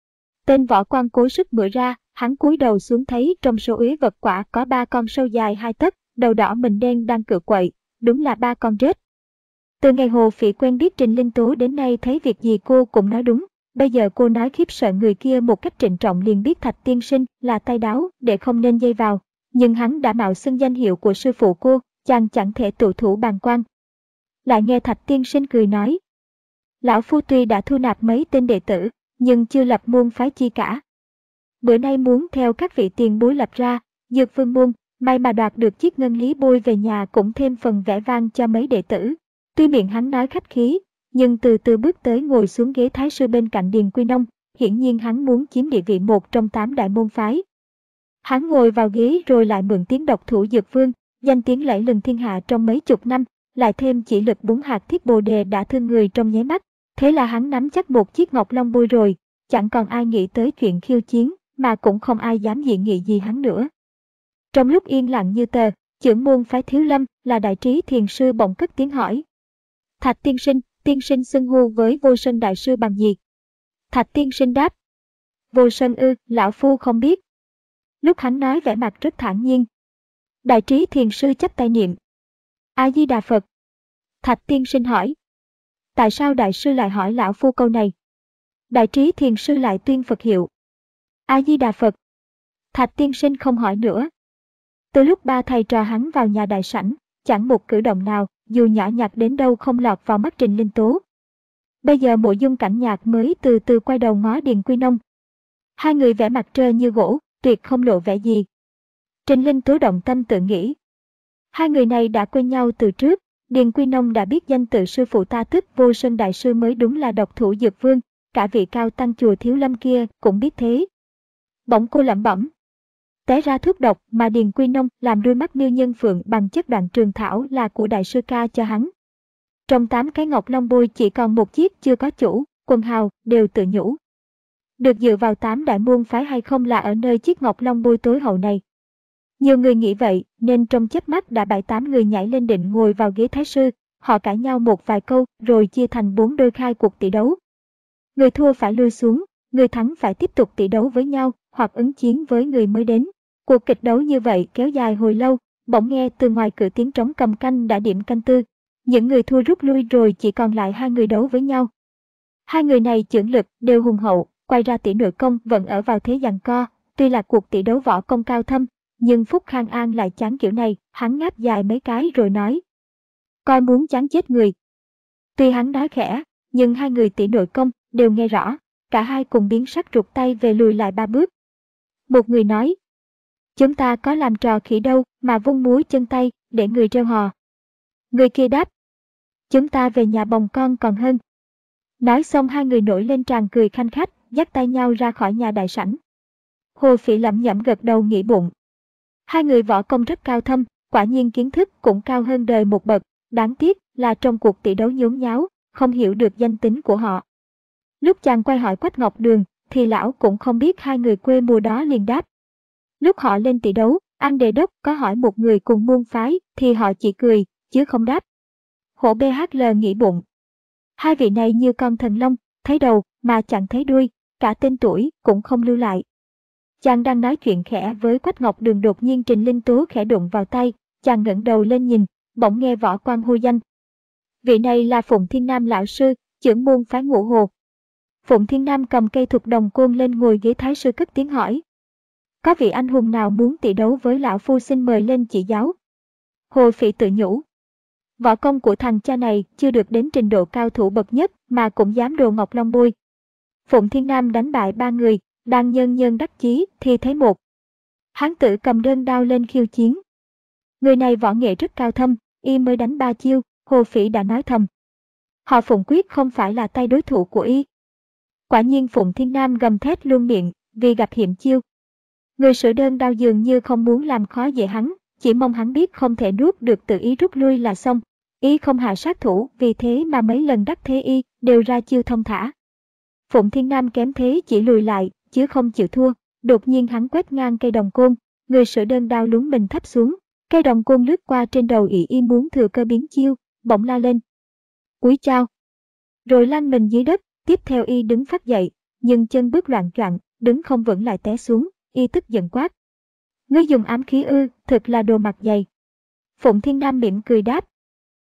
Tên võ quan cố sức mửa ra, hắn cúi đầu xuống thấy trong số uế vật quả có ba con sâu dài hai tấc, đầu đỏ mình đen đang cựa quậy, đúng là ba con rết. Từ ngày Hồ Phỉ quen biết Trình Linh Tố đến nay thấy việc gì cô cũng nói đúng. Bây giờ cô nói khiếp sợ người kia một cách trịnh trọng liền biết Thạch tiên sinh là tay đáo để không nên dây vào. Nhưng hắn đã mạo xưng danh hiệu của sư phụ cô, chàng chẳng thể tụ thủ bàng quan. Lại nghe Thạch tiên sinh cười nói. Lão Phu tuy đã thu nạp mấy tên đệ tử, nhưng chưa lập môn phái chi cả. Bữa nay muốn theo các vị tiền bối lập ra, Dược Vương môn, may mà đoạt được chiếc ngân lý bôi về nhà cũng thêm phần vẻ vang cho mấy đệ tử. Tuy miệng hắn nói khách khí, nhưng từ từ bước tới ngồi xuống ghế thái sư bên cạnh Điền Quy Nông, hiển nhiên hắn muốn chiếm địa vị một trong tám đại môn phái. Hắn ngồi vào ghế rồi lại mượn tiếng độc thủ Dược Vương, danh tiếng lẫy lừng thiên hạ trong mấy chục năm, lại thêm chỉ lực bốn hạt thiết bồ đề đã thương người trong nháy mắt. Thế là hắn nắm chắc một chiếc ngọc long bôi rồi, chẳng còn ai nghĩ tới chuyện khiêu chiến, mà cũng không ai dám dị nghị gì hắn nữa. Trong lúc yên lặng như tờ, trưởng môn phái Thiếu Lâm là đại trí thiền sư bỗng cất tiếng hỏi. Thạch tiên sinh, tiên sinh xưng hô với Vô Sơn đại sư bằng gì? Thạch tiên sinh đáp. Vô Sơn ư, lão phu không biết. Lúc hắn nói vẻ mặt rất thản nhiên. Đại trí thiền sư chắp tay niệm. A Di Đà Phật. Thạch tiên sinh hỏi. Tại sao đại sư lại hỏi lão phu câu này? Đại trí thiền sư lại tuyên Phật hiệu. A Di Đà Phật. Thạch tiên sinh không hỏi nữa. Từ lúc ba thầy trò hắn vào nhà đại sảnh, chẳng một cử động nào, dù nhỏ nhặt đến đâu không lọt vào mắt Trình Linh Tố. Bây giờ Mộ Dung Cảnh Nhạc mới từ từ quay đầu ngó Điền Quy Nông. Hai người vẻ mặt trơ như gỗ, tuyệt không lộ vẻ gì. Trình Linh Tố động tâm tự nghĩ. Hai người này đã quen nhau từ trước, Điền Quy Nông đã biết danh tự sư phụ ta tức Vô Sơn đại sư mới đúng là độc thủ Dược Vương, cả vị cao tăng chùa Thiếu Lâm kia cũng biết thế. Bỗng cô lẩm bẩm. Té ra thuốc độc mà Điền Quy Nông làm đôi mắt miêu nhân phượng bằng chất đoạn trường thảo là của đại sư ca cho hắn. Trong tám cái ngọc long bôi chỉ còn một chiếc chưa có chủ, quần hào đều tự nhủ. Được dựa vào tám đại môn phái hay không là ở nơi chiếc ngọc long bôi tối hậu này. Nhiều người nghĩ vậy nên trong chớp mắt đã bảy tám người nhảy lên định ngồi vào ghế thái sư, họ cãi nhau một vài câu rồi chia thành bốn đôi khai cuộc tỷ đấu. Người thua phải lui xuống, người thắng phải tiếp tục tỷ đấu với nhau hoặc ứng chiến với người mới đến. Cuộc kịch đấu như vậy kéo dài hồi lâu, bỗng nghe từ ngoài cửa tiếng trống cầm canh đã điểm canh tư. Những người thua rút lui rồi chỉ còn lại hai người đấu với nhau. Hai người này chưởng lực đều hùng hậu, quay ra tỷ nội công vẫn ở vào thế giằng co. Tuy là cuộc tỷ đấu võ công cao thâm, nhưng Phúc Khang An lại chán kiểu này, hắn ngáp dài mấy cái rồi nói. Coi muốn chán chết người. Tuy hắn nói khẽ, nhưng hai người tỷ nội công đều nghe rõ, cả hai cùng biến sắc rụt tay về lùi lại ba bước. Một người nói. Chúng ta có làm trò khỉ đâu mà vung múi chân tay để người reo hò. Người kia đáp. Chúng ta về nhà bồng con còn hơn. Nói xong hai người nổi lên tràn cười khanh khách, dắt tay nhau ra khỏi nhà đại sảnh. Hồ Phỉ lẩm nhẩm gật đầu nghĩ bụng. Hai người võ công rất cao thâm, quả nhiên kiến thức cũng cao hơn đời một bậc, đáng tiếc là trong cuộc tỷ đấu nhốn nháo, không hiểu được danh tính của họ. Lúc chàng quay hỏi Quách Ngọc Đường, thì lão cũng không biết hai người quê mùa đó liền đáp. Lúc họ lên tỷ đấu, An Đề Đốc có hỏi một người cùng môn phái, thì họ chỉ cười, chứ không đáp. Hổ bê hát lờ nghĩ bụng. Hai vị này như con thần long, thấy đầu mà chẳng thấy đuôi, cả tên tuổi cũng không lưu lại. Chàng đang nói chuyện khẽ với Quách Ngọc Đường đột nhiên Trình Linh Tố khẽ đụng vào tay, chàng ngẩng đầu lên nhìn, bỗng nghe võ quan hô danh. Vị này là Phụng Thiên Nam lão sư, trưởng môn phái Ngũ Hồ. Phụng Thiên Nam cầm cây thục đồng côn lên ngồi ghế thái sư cất tiếng hỏi. Có vị anh hùng nào muốn tỷ đấu với lão phu xin mời lên chỉ giáo. Hồ Phỉ tự nhủ. Võ công của thằng cha này chưa được đến trình độ cao thủ bậc nhất mà cũng dám đồ ngọc long bôi. Phụng Thiên Nam đánh bại ba người, đang nhân nhân đắc chí thì thấy một hán tử cầm đơn đao lên khiêu chiến. Người này võ nghệ rất cao thâm, y mới đánh ba chiêu, Hồ Phỉ đã nói thầm. Họ Phụng quyết không phải là tay đối thủ của y. Quả nhiên Phụng Thiên Nam gầm thét luôn miệng vì gặp hiểm chiêu. Người sử đơn đao dường như không muốn làm khó dễ hắn, chỉ mong hắn biết không thể nuốt được tự ý rút lui là xong. Y không hạ sát thủ, vì thế mà mấy lần đắc thế y đều ra chiêu thông thả. Phụng Thiên Nam kém thế chỉ lùi lại, chứ không chịu thua. Đột nhiên hắn quét ngang cây đồng côn, người sử đơn đao lún mình thấp xuống. Cây đồng côn lướt qua trên đầu y y muốn thừa cơ biến chiêu, bỗng la lên. Cúi chào. Rồi lăn mình dưới đất, tiếp theo y đứng phát dậy, nhưng chân bước loạn choạng, đứng không vững lại té xuống, y tức giận quát. Ngươi dùng ám khí ư, thực là đồ mặt dày. Phụng Thiên Nam mỉm cười đáp.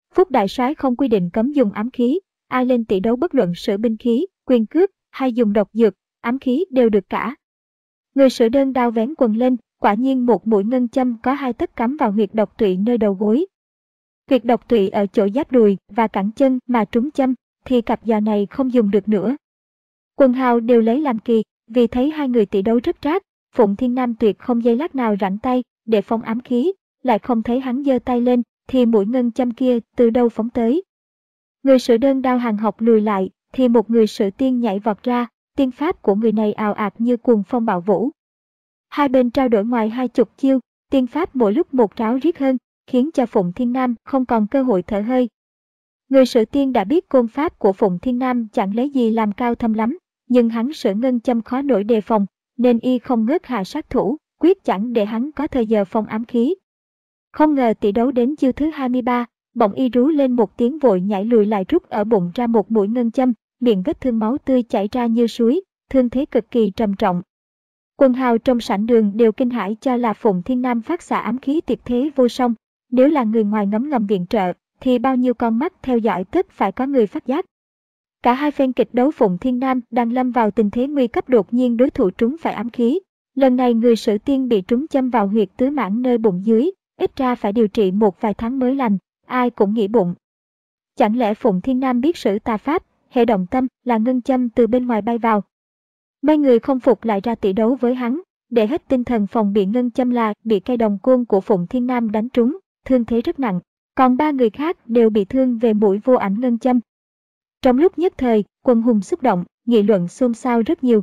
Phúc đại soái không quy định cấm dùng ám khí, ai lên tỷ đấu bất luận sử binh khí, quyền cước hay dùng độc dược, ám khí đều được cả. Người sử đơn đao vén quần lên, quả nhiên một mũi ngân châm có hai tấc cắm vào huyệt độc tụy nơi đầu gối. Huyệt độc tụy ở chỗ giáp đùi và cẳng chân mà trúng châm, thì cặp giò này không dùng được nữa. Quần hào đều lấy làm kỳ, vì thấy hai người tỷ đấu rất trác, Phụng Thiên Nam tuyệt không giây lát nào rảnh tay để phóng ám khí, lại không thấy hắn giơ tay lên, thì mũi ngân châm kia từ đâu phóng tới. Người sử đơn đao hàng học lùi lại, thì một người sử tiên nhảy vọt ra, tiên pháp của người này ào ạt như cuồng phong bạo vũ. Hai bên trao đổi ngoài hai chục chiêu, tiên pháp mỗi lúc một ráo riết hơn, khiến cho Phụng Thiên Nam không còn cơ hội thở hơi. Người sử tiên đã biết côn pháp của Phụng Thiên Nam chẳng lấy gì làm cao thâm lắm, nhưng hắn sử ngân châm khó nổi đề phòng, nên y không ngớt hạ sát thủ, quyết chẳng để hắn có thời giờ phong ám khí. Không ngờ tỷ đấu đến chiêu thứ hai mươi ba, bỗng y rú lên một tiếng vội nhảy lùi lại rút ở bụng ra một mũi ngân châm, miệng vết thương máu tươi chảy ra như suối, thương thế cực kỳ trầm trọng. Quần hào trong sảnh đường đều kinh hãi cho là Phụng Thiên Nam phát xạ ám khí tuyệt thế vô song, nếu là người ngoài ngấm ngầm viện trợ, thì bao nhiêu con mắt theo dõi tất phải có người phát giác. Cả hai phen kịch đấu Phụng Thiên Nam đang lâm vào tình thế nguy cấp, đột nhiên đối thủ trúng phải ám khí. Lần này người sử tiên bị trúng châm vào huyệt tứ mãn nơi bụng dưới, ít ra phải điều trị một vài tháng mới lành, ai cũng nghĩ bụng. Chẳng lẽ Phụng Thiên Nam biết sử tà pháp, hệ động tâm là ngân châm từ bên ngoài bay vào. Mấy người không phục lại ra tỷ đấu với hắn, để hết tinh thần phòng bị ngân châm là bị cây đồng côn của Phụng Thiên Nam đánh trúng, thương thế rất nặng, còn ba người khác đều bị thương về mũi vô ảnh ngân châm. Trong lúc nhất thời, quần hùng xúc động, nghị luận xôn xao rất nhiều.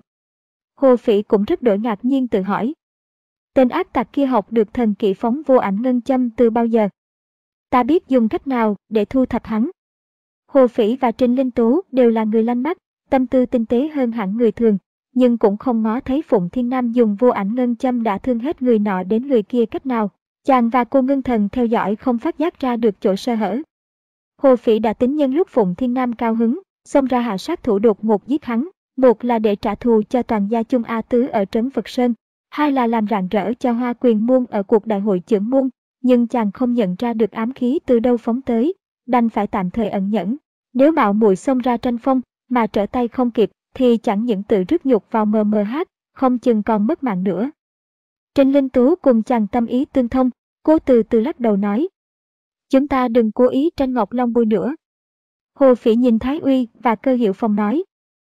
Hồ Phỉ cũng rất đổi ngạc nhiên tự hỏi. Tên ác tặc kia học được thần kỹ phóng vô ảnh ngân châm từ bao giờ? Ta biết dùng cách nào để thu thập hắn? Hồ Phỉ và Trình Linh Tú đều là người lanh mắt, tâm tư tinh tế hơn hẳn người thường, nhưng cũng không ngó thấy Phụng Thiên Nam dùng vô ảnh ngân châm đã thương hết người nọ đến người kia cách nào. Chàng và cô ngưng thần theo dõi không phát giác ra được chỗ sơ hở. Hồ Phỉ đã tính nhân lúc Phụng Thiên Nam cao hứng, xông ra hạ sát thủ đột ngột giết hắn, một là để trả thù cho toàn gia Chung A Tứ ở trấn Phật Sơn, hai là làm rạng rỡ cho Hoa Quyền môn ở cuộc đại hội chưởng môn, nhưng chàng không nhận ra được ám khí từ đâu phóng tới, đành phải tạm thời ẩn nhẫn. Nếu mạo muội xông ra tranh phong mà trở tay không kịp, thì chẳng những tự rước nhục vào mờ mờ hát, không chừng còn mất mạng nữa. Trình Linh Tú cùng chàng tâm ý tương thông, cô từ từ lắc đầu nói: chúng ta đừng cố ý tranh Ngọc Long Bôi nữa. Hồ Phỉ nhìn Thái Uy và Cơ Hiệu Phong nói: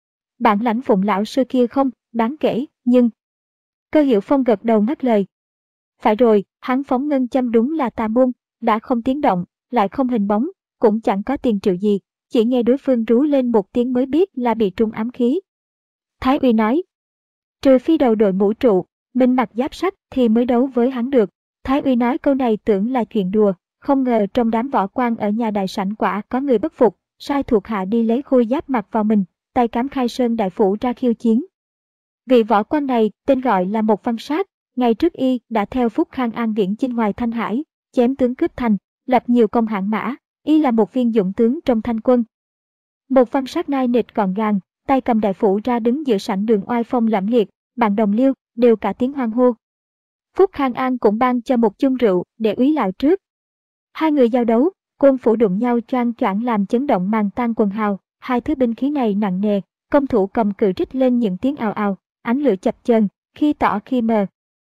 bản lãnh Phụng lão sư kia không đáng kể, nhưng... Cơ Hiệu Phong gật đầu ngắt lời: phải rồi, hắn phóng ngân châm đúng là tà môn, đã không tiếng động, lại không hình bóng, cũng chẳng có tiền triệu gì, chỉ nghe đối phương rú lên một tiếng mới biết là bị trúng ám khí. Thái Uy nói: trừ phi đầu đội mũ trụ, mình mặc giáp sắt thì mới đấu với hắn được. Thái Uy nói câu này tưởng là chuyện đùa, không ngờ trong đám võ quan ở nhà đại sảnh quả có người bất phục, sai thuộc hạ đi lấy khôi giáp mặc vào mình, tay cắm Khai Sơn đại phủ ra khiêu chiến. Vị võ quan này tên gọi là Một Văn Sát, ngày trước y đã theo Phúc Khang An viễn chinh ngoài Thanh Hải, chém tướng cướp thành, lập nhiều công hạng mã, y là một viên dũng tướng trong Thanh quân. Một Văn Sát nai nịt gọn gàng, tay cầm đại phủ ra đứng giữa sảnh đường oai phong lẫm liệt, bạn đồng liêu đều cả tiếng hoan hô. Phúc Khang An cũng ban cho một chung rượu để úy lạo trước. Hai người giao đấu, côn phủ đụng nhau choang choảng làm chấn động màn tan quần hào, hai thứ binh khí này nặng nề, công thủ cầm cự rít lên những tiếng ào ào, ánh lửa chập chờn, khi tỏ khi mờ.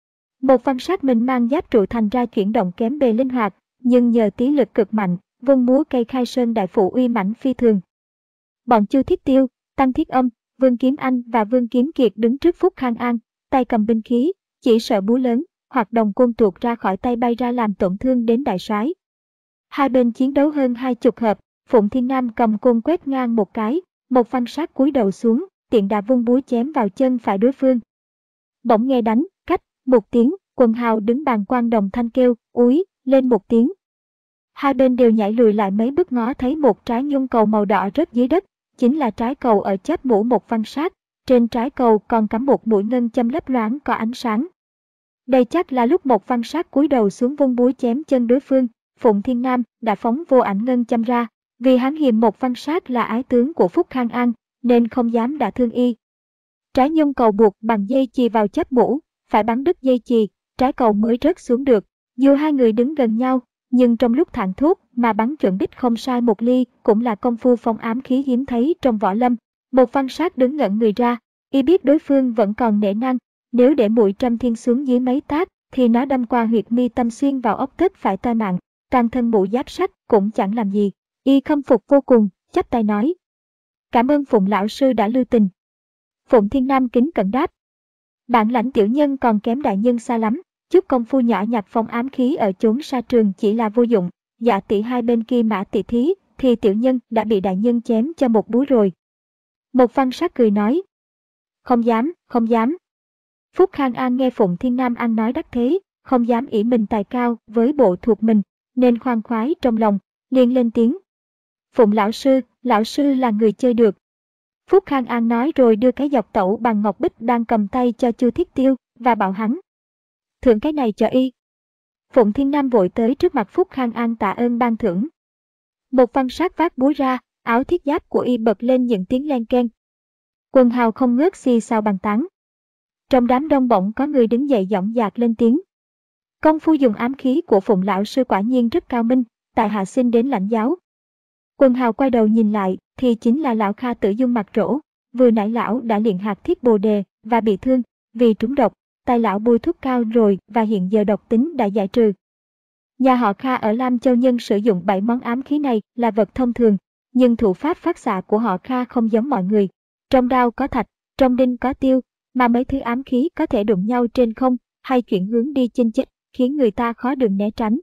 Một Văn Sát mình mang giáp trụ thành ra chuyển động kém bề linh hoạt, nhưng nhờ tí lực cực mạnh, vung múa cây Khai Sơn đại phủ uy mãnh phi thường. Bọn Chu Thiết Tiêu, Tăng Thiết Âm, Vương Kiếm Anh và Vương Kiếm Kiệt đứng trước Phúc Khang An, tay cầm binh khí, chỉ sợ búa lớn hoặc đồng côn tuột ra khỏi tay bay ra làm tổn thương đến đại soái. Hai bên chiến đấu hơn hai chục hợp, Phụng Thiên Nam cầm côn quét ngang một cái, Một Văn Sát cúi đầu xuống, tiện đà vung búa chém vào chân phải đối phương. Bỗng nghe đánh, cách, một tiếng, quần hào đứng bàn quan đồng thanh kêu, úi, lên một tiếng. Hai bên đều nhảy lùi lại mấy bước ngó thấy một trái nhung cầu màu đỏ rớt dưới đất, chính là trái cầu ở chóp mũ Một Văn Sát, trên trái cầu còn cắm một mũi ngân châm lấp loáng có ánh sáng. Đây chắc là lúc Một Văn Sát cúi đầu xuống vung búa chém chân đối phương, Phụng Thiên Nam đã phóng vô ảnh ngân châm ra, vì hắn hiềm Một Văn Sát là ái tướng của Phúc Khang An, nên không dám đả thương y. Trái nhung cầu buộc bằng dây chì vào chóp mũ, phải bắn đứt dây chì, trái cầu mới rớt xuống được. Dù hai người đứng gần nhau, nhưng trong lúc thảng thốt mà bắn chuẩn đích không sai một ly cũng là công phu phong ám khí hiếm thấy trong võ lâm. Một văn sát đứng ngẩn người ra, y biết đối phương vẫn còn nể nang, nếu để mũi Trăm Thiên xuống dưới mấy tát thì nó đâm qua huyệt mi tâm xuyên vào ốc tết phải tai mạng, toàn thân mũ giáp sắt cũng chẳng làm gì. Y khâm phục vô cùng, chắp tay nói: "Cảm ơn Phụng lão sư đã lưu tình." Phụng Thiên Nam kính cẩn đáp: "Bản lãnh tiểu nhân còn kém đại nhân xa lắm, chút công phu nhỏ nhặt phong ám khí ở chốn sa trường chỉ là vô dụng, dạ tỷ hai bên kia mã tỷ thí thì tiểu nhân đã bị đại nhân chém cho một búa rồi." Một văn sát cười nói: "Không dám, không dám." Phúc Khang An nghe Phụng Thiên Nam ăn nói đắc thế, không dám ỷ mình tài cao với bộ thuộc mình, nên khoan khoái trong lòng, liền lên tiếng: "Phụng lão sư, lão sư là người chơi được." Phúc Khang An nói rồi đưa cái dọc tẩu bằng ngọc bích đang cầm tay cho Chu Thiết Tiêu và bảo hắn: "Thưởng cái này cho y." Phụng Thiên Nam vội tới trước mặt Phúc Khang An tạ ơn ban thưởng. Một văn sát vác búa ra, áo thiết giáp của y bật lên những tiếng len keng. Quần hào không ngớt xì xào bàn tán. Trong đám đông bỗng có người đứng dậy dõng dạc lên tiếng: "Công phu dùng ám khí của Phụng lão sư quả nhiên rất cao minh, tại hạ xin đến lãnh giáo." Quần hào quay đầu nhìn lại thì chính là lão Kha Tử Dung mặt rỗ. Vừa nãy lão đã luyện hạt thiết bồ đề và bị thương vì trúng độc, tay lão bôi thuốc cao rồi và hiện giờ độc tính đã giải trừ. Nhà họ Kha ở Lam Châu Nhân sử dụng bảy món ám khí này là vật thông thường, nhưng thủ pháp phát xạ của họ Kha không giống mọi người. Trong đao có thạch, trong đinh có tiêu, mà mấy thứ ám khí có thể đụng nhau trên không hay chuyển hướng đi chênh chích, khiến người ta khó đường né tránh.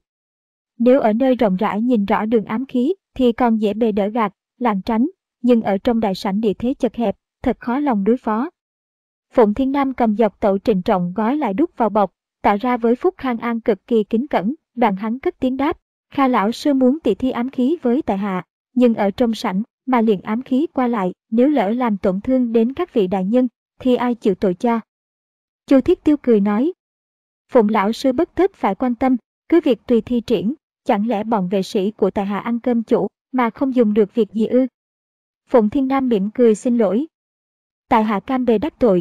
Nếu ở nơi rộng rãi nhìn rõ đường ám khí thì còn dễ bề đỡ gạt, lảng tránh, nhưng ở trong đại sảnh địa thế chật hẹp, thật khó lòng đối phó. Phụng Thiên Nam cầm dọc tẩu trịnh trọng gói lại đút vào bọc, tỏ ra với Phúc Khang An cực kỳ kính cẩn, đoạn hắn cất tiếng đáp: "Kha lão sư muốn tỉ thi ám khí với tại hạ, nhưng ở trong sảnh mà luyện ám khí qua lại, nếu lỡ làm tổn thương đến các vị đại nhân thì ai chịu tội cho?" Chu Thiết Tiêu cười nói: "Phụng lão sư bất tất phải quan tâm, cứ việc tùy thi triển, chẳng lẽ bọn vệ sĩ của tại hạ ăn cơm chủ mà không dùng được việc gì ư?" Phụng Thiên Nam mỉm cười xin lỗi: "Tại hạ cam bề đắc tội."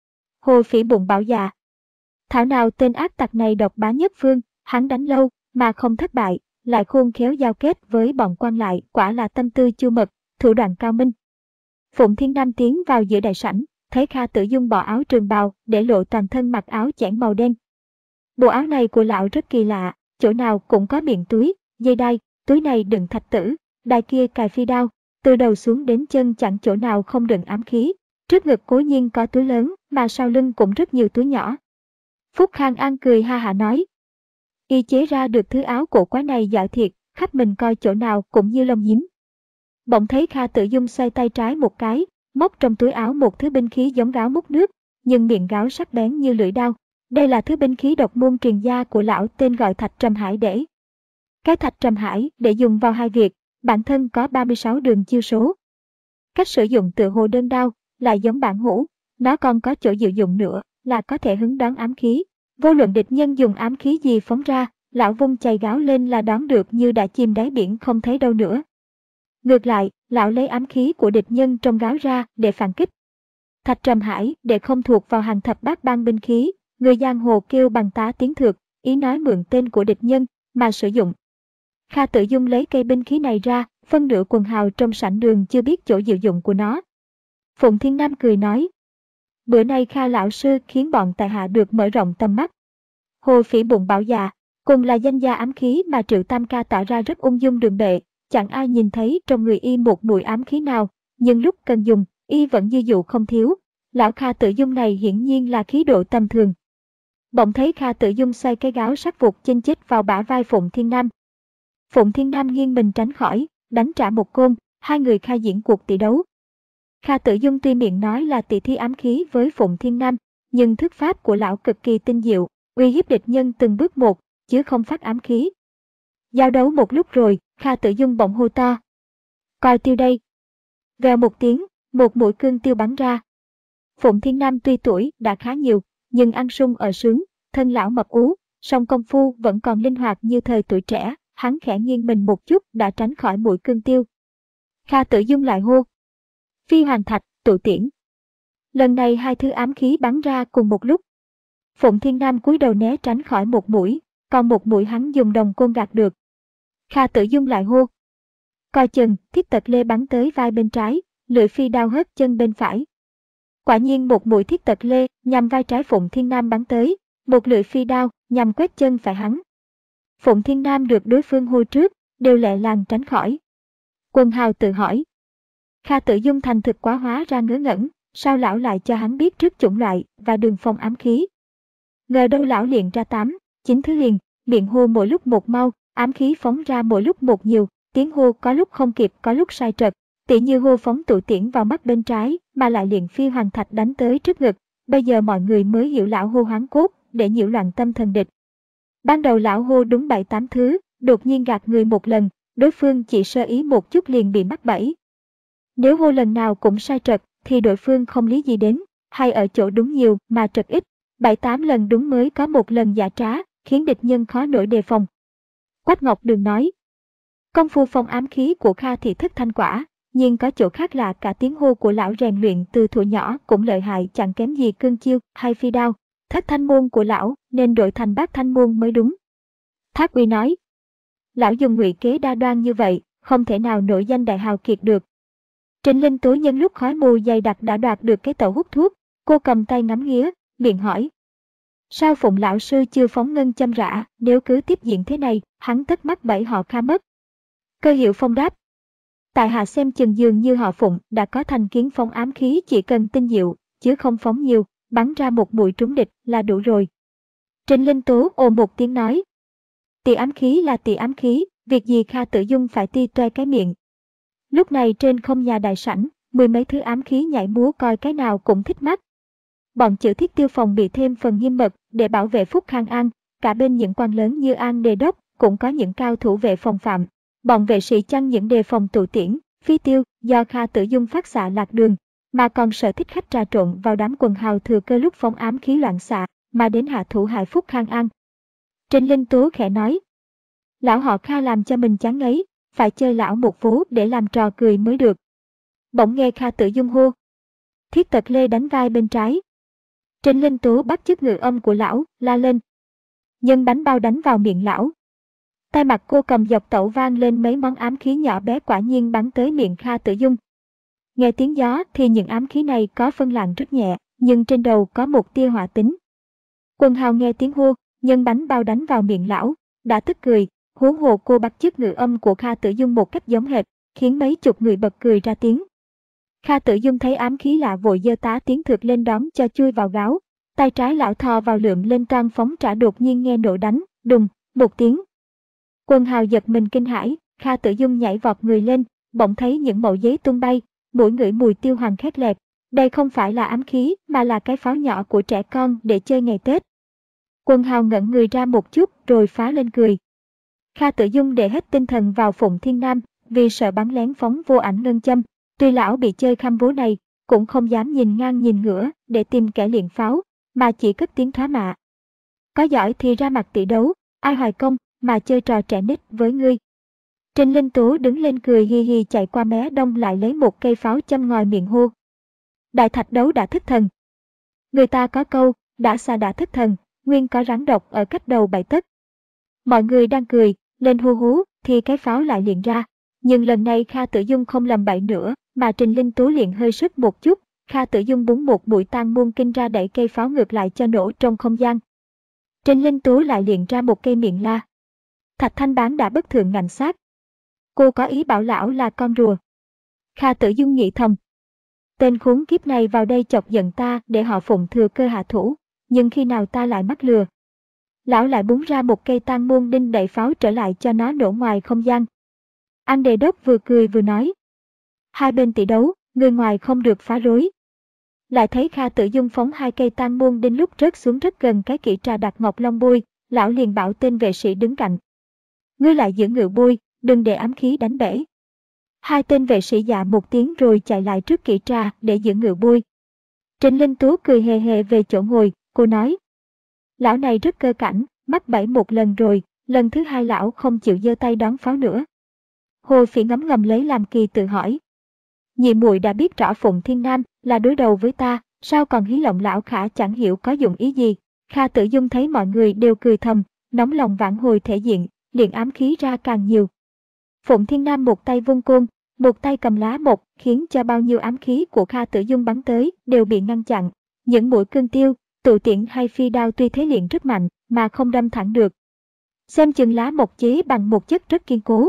Hồ Phỉ bụng bảo dạ: "Thảo nào tên ác tặc này độc bá nhất phương, hắn đánh lâu mà không thất bại, lại khôn khéo giao kết với bọn quan lại, quả là tâm tư chu mật, thủ đoạn cao minh." Phụng Thiên Nam tiến vào giữa đại sảnh, thấy Kha Tử Dung bỏ áo trường bào để lộ toàn thân mặc áo chẽn màu đen. Bộ áo này của lão rất kỳ lạ, chỗ nào cũng có miệng túi, dây đai, túi này đựng thạch tử, đai kia cài phi đao, từ đầu xuống đến chân chẳng chỗ nào không đựng ám khí. Trước ngực cố nhiên có túi lớn, mà sau lưng cũng rất nhiều túi nhỏ. Phúc Khang An cười ha hả nói: "Y chế ra được thứ áo cổ quái này giỏi thiệt, khắp mình coi chỗ nào cũng như lông nhím." Bỗng thấy Kha Tử Dung xoay tay trái một cái, móc trong túi áo một thứ binh khí giống gáo múc nước, nhưng miệng gáo sắc bén như lưỡi dao. Đây là thứ binh khí độc môn truyền gia của lão, tên gọi Thạch Trầm Hải Để. Cái Thạch Trầm Hải để dùng vào hai việc, bản thân có ba mươi sáu đường chiêu số. Cách sử dụng tựa hồ đơn đao, lại giống bản hữu, nó còn có chỗ diệu dụng nữa là có thể hứng đón ám khí. Vô luận địch nhân dùng ám khí gì phóng ra, lão vung chày gáo lên là đón được như đã chìm đáy biển không thấy đâu nữa. Ngược lại, lão lấy ám khí của địch nhân trong gáo ra để phản kích. Thạch Trầm Hải để không thuộc vào hàng thập bát bang binh khí, người giang hồ kêu bằng tá tiếng thược, ý nói mượn tên của địch nhân mà sử dụng. Kha Tử Dung lấy cây binh khí này ra, phân nửa quần hào trong sảnh đường chưa biết chỗ diệu dụng của nó. Phụng Thiên Nam cười nói: "Bữa nay Kha lão sư khiến bọn tại hạ được mở rộng tầm mắt." Hồ Phỉ bụng bảo dạ, cùng là danh gia ám khí mà Triệu Tam Ca tỏ ra rất ung dung đường bệ, chẳng ai nhìn thấy trong người y một mùi ám khí nào, nhưng lúc cần dùng, y vẫn như dụ không thiếu. Lão Kha Tử Dung này hiển nhiên là khí độ tầm thường. Bỗng thấy Kha Tử Dung xoay cái gáo sắc vụt chênh chích vào bả vai Phụng Thiên Nam. Phụng Thiên Nam nghiêng mình tránh khỏi, đánh trả một côn, hai người khai diễn cuộc tỷ đấu. Kha Tử Dung tuy miệng nói là tỷ thi ám khí với Phụng Thiên Nam, nhưng thức pháp của lão cực kỳ tinh diệu, uy hiếp địch nhân từng bước một, chứ không phát ám khí. Giao đấu một lúc rồi, Kha Tử Dung bỗng hô to: "Coi tiêu đây!" Vèo một tiếng, một mũi cương tiêu bắn ra. Phụng Thiên Nam tuy tuổi đã khá nhiều, nhưng ăn sung ở sướng, thân lão mập ú, song công phu vẫn còn linh hoạt như thời tuổi trẻ, hắn khẽ nghiêng mình một chút đã tránh khỏi mũi cương tiêu. Kha Tử Dung lại hô: "Phi Hoàng Thạch, tụ tiễn!" Lần này hai thứ ám khí bắn ra cùng một lúc. Phụng Thiên Nam cúi đầu né tránh khỏi một mũi, còn một mũi hắn dùng đồng côn gạt được. Kha Tử Dung lại hô. Coi chừng, Thiết Tật Lê bắn tới vai bên trái, lưỡi phi đao hất chân bên phải. Quả nhiên một mũi Thiết Tật Lê nhằm vai trái Phụng Thiên Nam bắn tới, một lưỡi phi đao nhằm quét chân phải hắn. Phụng Thiên Nam được đối phương hô trước, đều lẹ làng tránh khỏi. Quần Hào tự hỏi. Kha Tử Dung thành thực quá hóa ra ngớ ngẩn, sao lão lại cho hắn biết trước chủng loại và đường phong ám khí. Ngờ đâu lão luyện ra tám, chín thứ liền, miệng hô mỗi lúc một mau, ám khí phóng ra mỗi lúc một nhiều, tiếng hô có lúc không kịp có lúc sai trật. Tỉ như hô phóng tụ tiễn vào mắt bên trái mà lại luyện phi hoàng thạch đánh tới trước ngực, bây giờ mọi người mới hiểu lão hô hoán cốt để nhiễu loạn tâm thần địch. Ban đầu lão hô đúng bảy tám thứ, đột nhiên gạt người một lần, đối phương chỉ sơ ý một chút liền bị mắc bẫy. Nếu hô lần nào cũng sai trật thì đối phương không lý gì đến, hay ở chỗ đúng nhiều mà trật ít, bảy tám lần đúng mới có một lần giả trá, khiến địch nhân khó nổi đề phòng. Quách Ngọc Đường nói, công phu phong ám khí của Kha thì thất thanh quả, nhưng có chỗ khác là cả tiếng hô của lão rèn luyện từ thuở nhỏ cũng lợi hại chẳng kém gì cương chiêu hay phi đao. Thất thanh môn của lão nên đổi thành bát thanh môn mới đúng. Thác Uy nói, lão dùng ngụy kế đa đoan như vậy, không thể nào nổi danh đại hào kiệt được. Trịnh Linh Tố nhân lúc khói mù dày đặc đã đoạt được cái tẩu hút thuốc, cô cầm tay ngắm nghía, miệng hỏi. Sao Phụng lão sư chưa phóng ngân châm rã, nếu cứ tiếp diễn thế này, hắn tất mắc bẫy họ Kha mất. Cơ Hiệu Phong đáp. Tại hạ xem chừng dường như họ Phụng đã có thành kiến phong ám khí chỉ cần tinh diệu, chứ không phóng nhiều, bắn ra một mũi trúng địch là đủ rồi. Trịnh Linh Tố ồ một tiếng nói. Tỳ ám khí là tỳ ám khí, việc gì Kha Tử Dung phải ti toe cái miệng. Lúc này trên không nhà đại sảnh, mười mấy thứ ám khí nhảy múa coi cái nào cũng thích mắt. Bọn chữ Thiết Tiêu phòng bị thêm phần nghiêm mật để bảo vệ Phúc Khang An, cả bên những quan lớn như An Đề Đốc cũng có những cao thủ vệ phòng phạm. Bọn vệ sĩ chăng những đề phòng tụ tiễn, phi tiêu do Kha Tử Dung phát xạ lạc đường, mà còn sở thích khách trà trộn vào đám quần hào thừa cơ lúc phóng ám khí loạn xạ, mà đến hạ thủ hại Phúc Khang An. Trịnh Linh Tố khẽ nói, lão họ Kha làm cho mình chán ngấy, phải chơi lão một vố để làm trò cười mới được. Bỗng nghe Kha Tử Dung hô, Thiết Tật Lê đánh vai bên trái. Trịnh Linh Tố bắt chước ngự âm của lão, la lên. Nhân bánh bao đánh vào miệng lão. Tay mặt cô cầm dọc tẩu vang lên mấy món ám khí nhỏ bé quả nhiên bắn tới miệng Kha Tử Dung. Nghe tiếng gió thì những ám khí này có phân làng rất nhẹ, nhưng trên đầu có một tia hỏa tính. Quần hào nghe tiếng hô, nhân bánh bao đánh vào miệng lão, đã tức cười, huống hồ cô bắt chước ngự âm của Kha Tử Dung một cách giống hệt, khiến mấy chục người bật cười ra tiếng. Kha Tử Dung thấy ám khí lạ vội giơ tá tiến thượt lên đón cho chui vào gáo, tay trái lão thò vào lượm lên toan phóng trả đột nhiên nghe nổ đánh, đùng, một tiếng. Quần hào giật mình kinh hãi, Kha Tử Dung nhảy vọt người lên, bỗng thấy những mẩu giấy tung bay, mũi ngửi mùi tiêu hoàng khét lẹt. Đây không phải là ám khí mà là cái pháo nhỏ của trẻ con để chơi ngày Tết. Quần hào ngẩn người ra một chút rồi phá lên cười. Kha Tử Dung để hết tinh thần vào Phụng Thiên Nam vì sợ bắn lén phóng vô ảnh ngân châm. Tuy lão bị chơi khăm vố này, cũng không dám nhìn ngang nhìn ngửa để tìm kẻ luyện pháo, mà chỉ cất tiếng thoá mạ. Có giỏi thì ra mặt tỷ đấu, ai hoài công mà chơi trò trẻ nít với ngươi. Trịnh Linh Tố đứng lên cười hi hi chạy qua mé đông lại lấy một cây pháo châm ngòi miệng hô. Đại thạch đấu đã thất thần. Người ta có câu, đã xa đã thất thần, nguyên có rắn độc ở cách đầu bảy tấc. Mọi người đang cười, lên hú hú, thì cái pháo lại liền ra. Nhưng lần này Kha Tử Dung không lầm bậy nữa, mà Trịnh Linh Tố liền hơi sức một chút. Kha Tử Dung búng một mũi tang muôn kinh ra đẩy cây pháo ngược lại cho nổ trong không gian. Trịnh Linh Tố lại liền ra một cây miệng la. Thạch Thanh Bán đã bất thường ngạnh sát. Cô có ý bảo lão là con rùa. Kha Tử Dung nghĩ thầm. Tên khốn kiếp này vào đây chọc giận ta để họ Phụng thừa cơ hạ thủ, nhưng khi nào ta lại mắc lừa. Lão lại búng ra một cây tang môn đinh đẩy pháo trở lại cho nó nổ ngoài không gian. An Đề Đốc vừa cười vừa nói. Hai bên tỷ đấu, người ngoài không được phá rối. Lại thấy Kha Tử Dung phóng hai cây tang môn đinh lúc rớt xuống rất gần cái kỹ trà đặt ngọc long bôi, lão liền bảo tên vệ sĩ đứng cạnh. Ngươi lại giữ ngự bôi, đừng để ám khí đánh bể. Hai tên vệ sĩ dạ một tiếng rồi chạy lại trước kỹ trà để giữ ngự bôi. Trịnh Linh Tố cười hề hề về chỗ ngồi, cô nói. Lão này rất cơ cảnh, mắc bẫy một lần rồi, lần thứ hai lão không chịu giơ tay đón pháo nữa. Hồ Phỉ ngấm ngầm lấy làm kỳ tự hỏi. Nhị muội đã biết rõ Phụng Thiên Nam là đối đầu với ta, sao còn hí lộng lão khả chẳng hiểu có dụng ý gì. Kha Tử Dung thấy mọi người đều cười thầm, nóng lòng vãn hồi thể diện, liền ám khí ra càng nhiều, Phụng Thiên Nam một tay vung côn, một tay cầm lá mộc, khiến cho bao nhiêu ám khí của Kha Tử Dung bắn tới đều bị ngăn chặn. Những mũi cương tiêu, tụ tiễn hay phi đao tuy thế liền rất mạnh mà không đâm thẳng được. Xem chừng lá mộc chế bằng một chất rất kiên cố.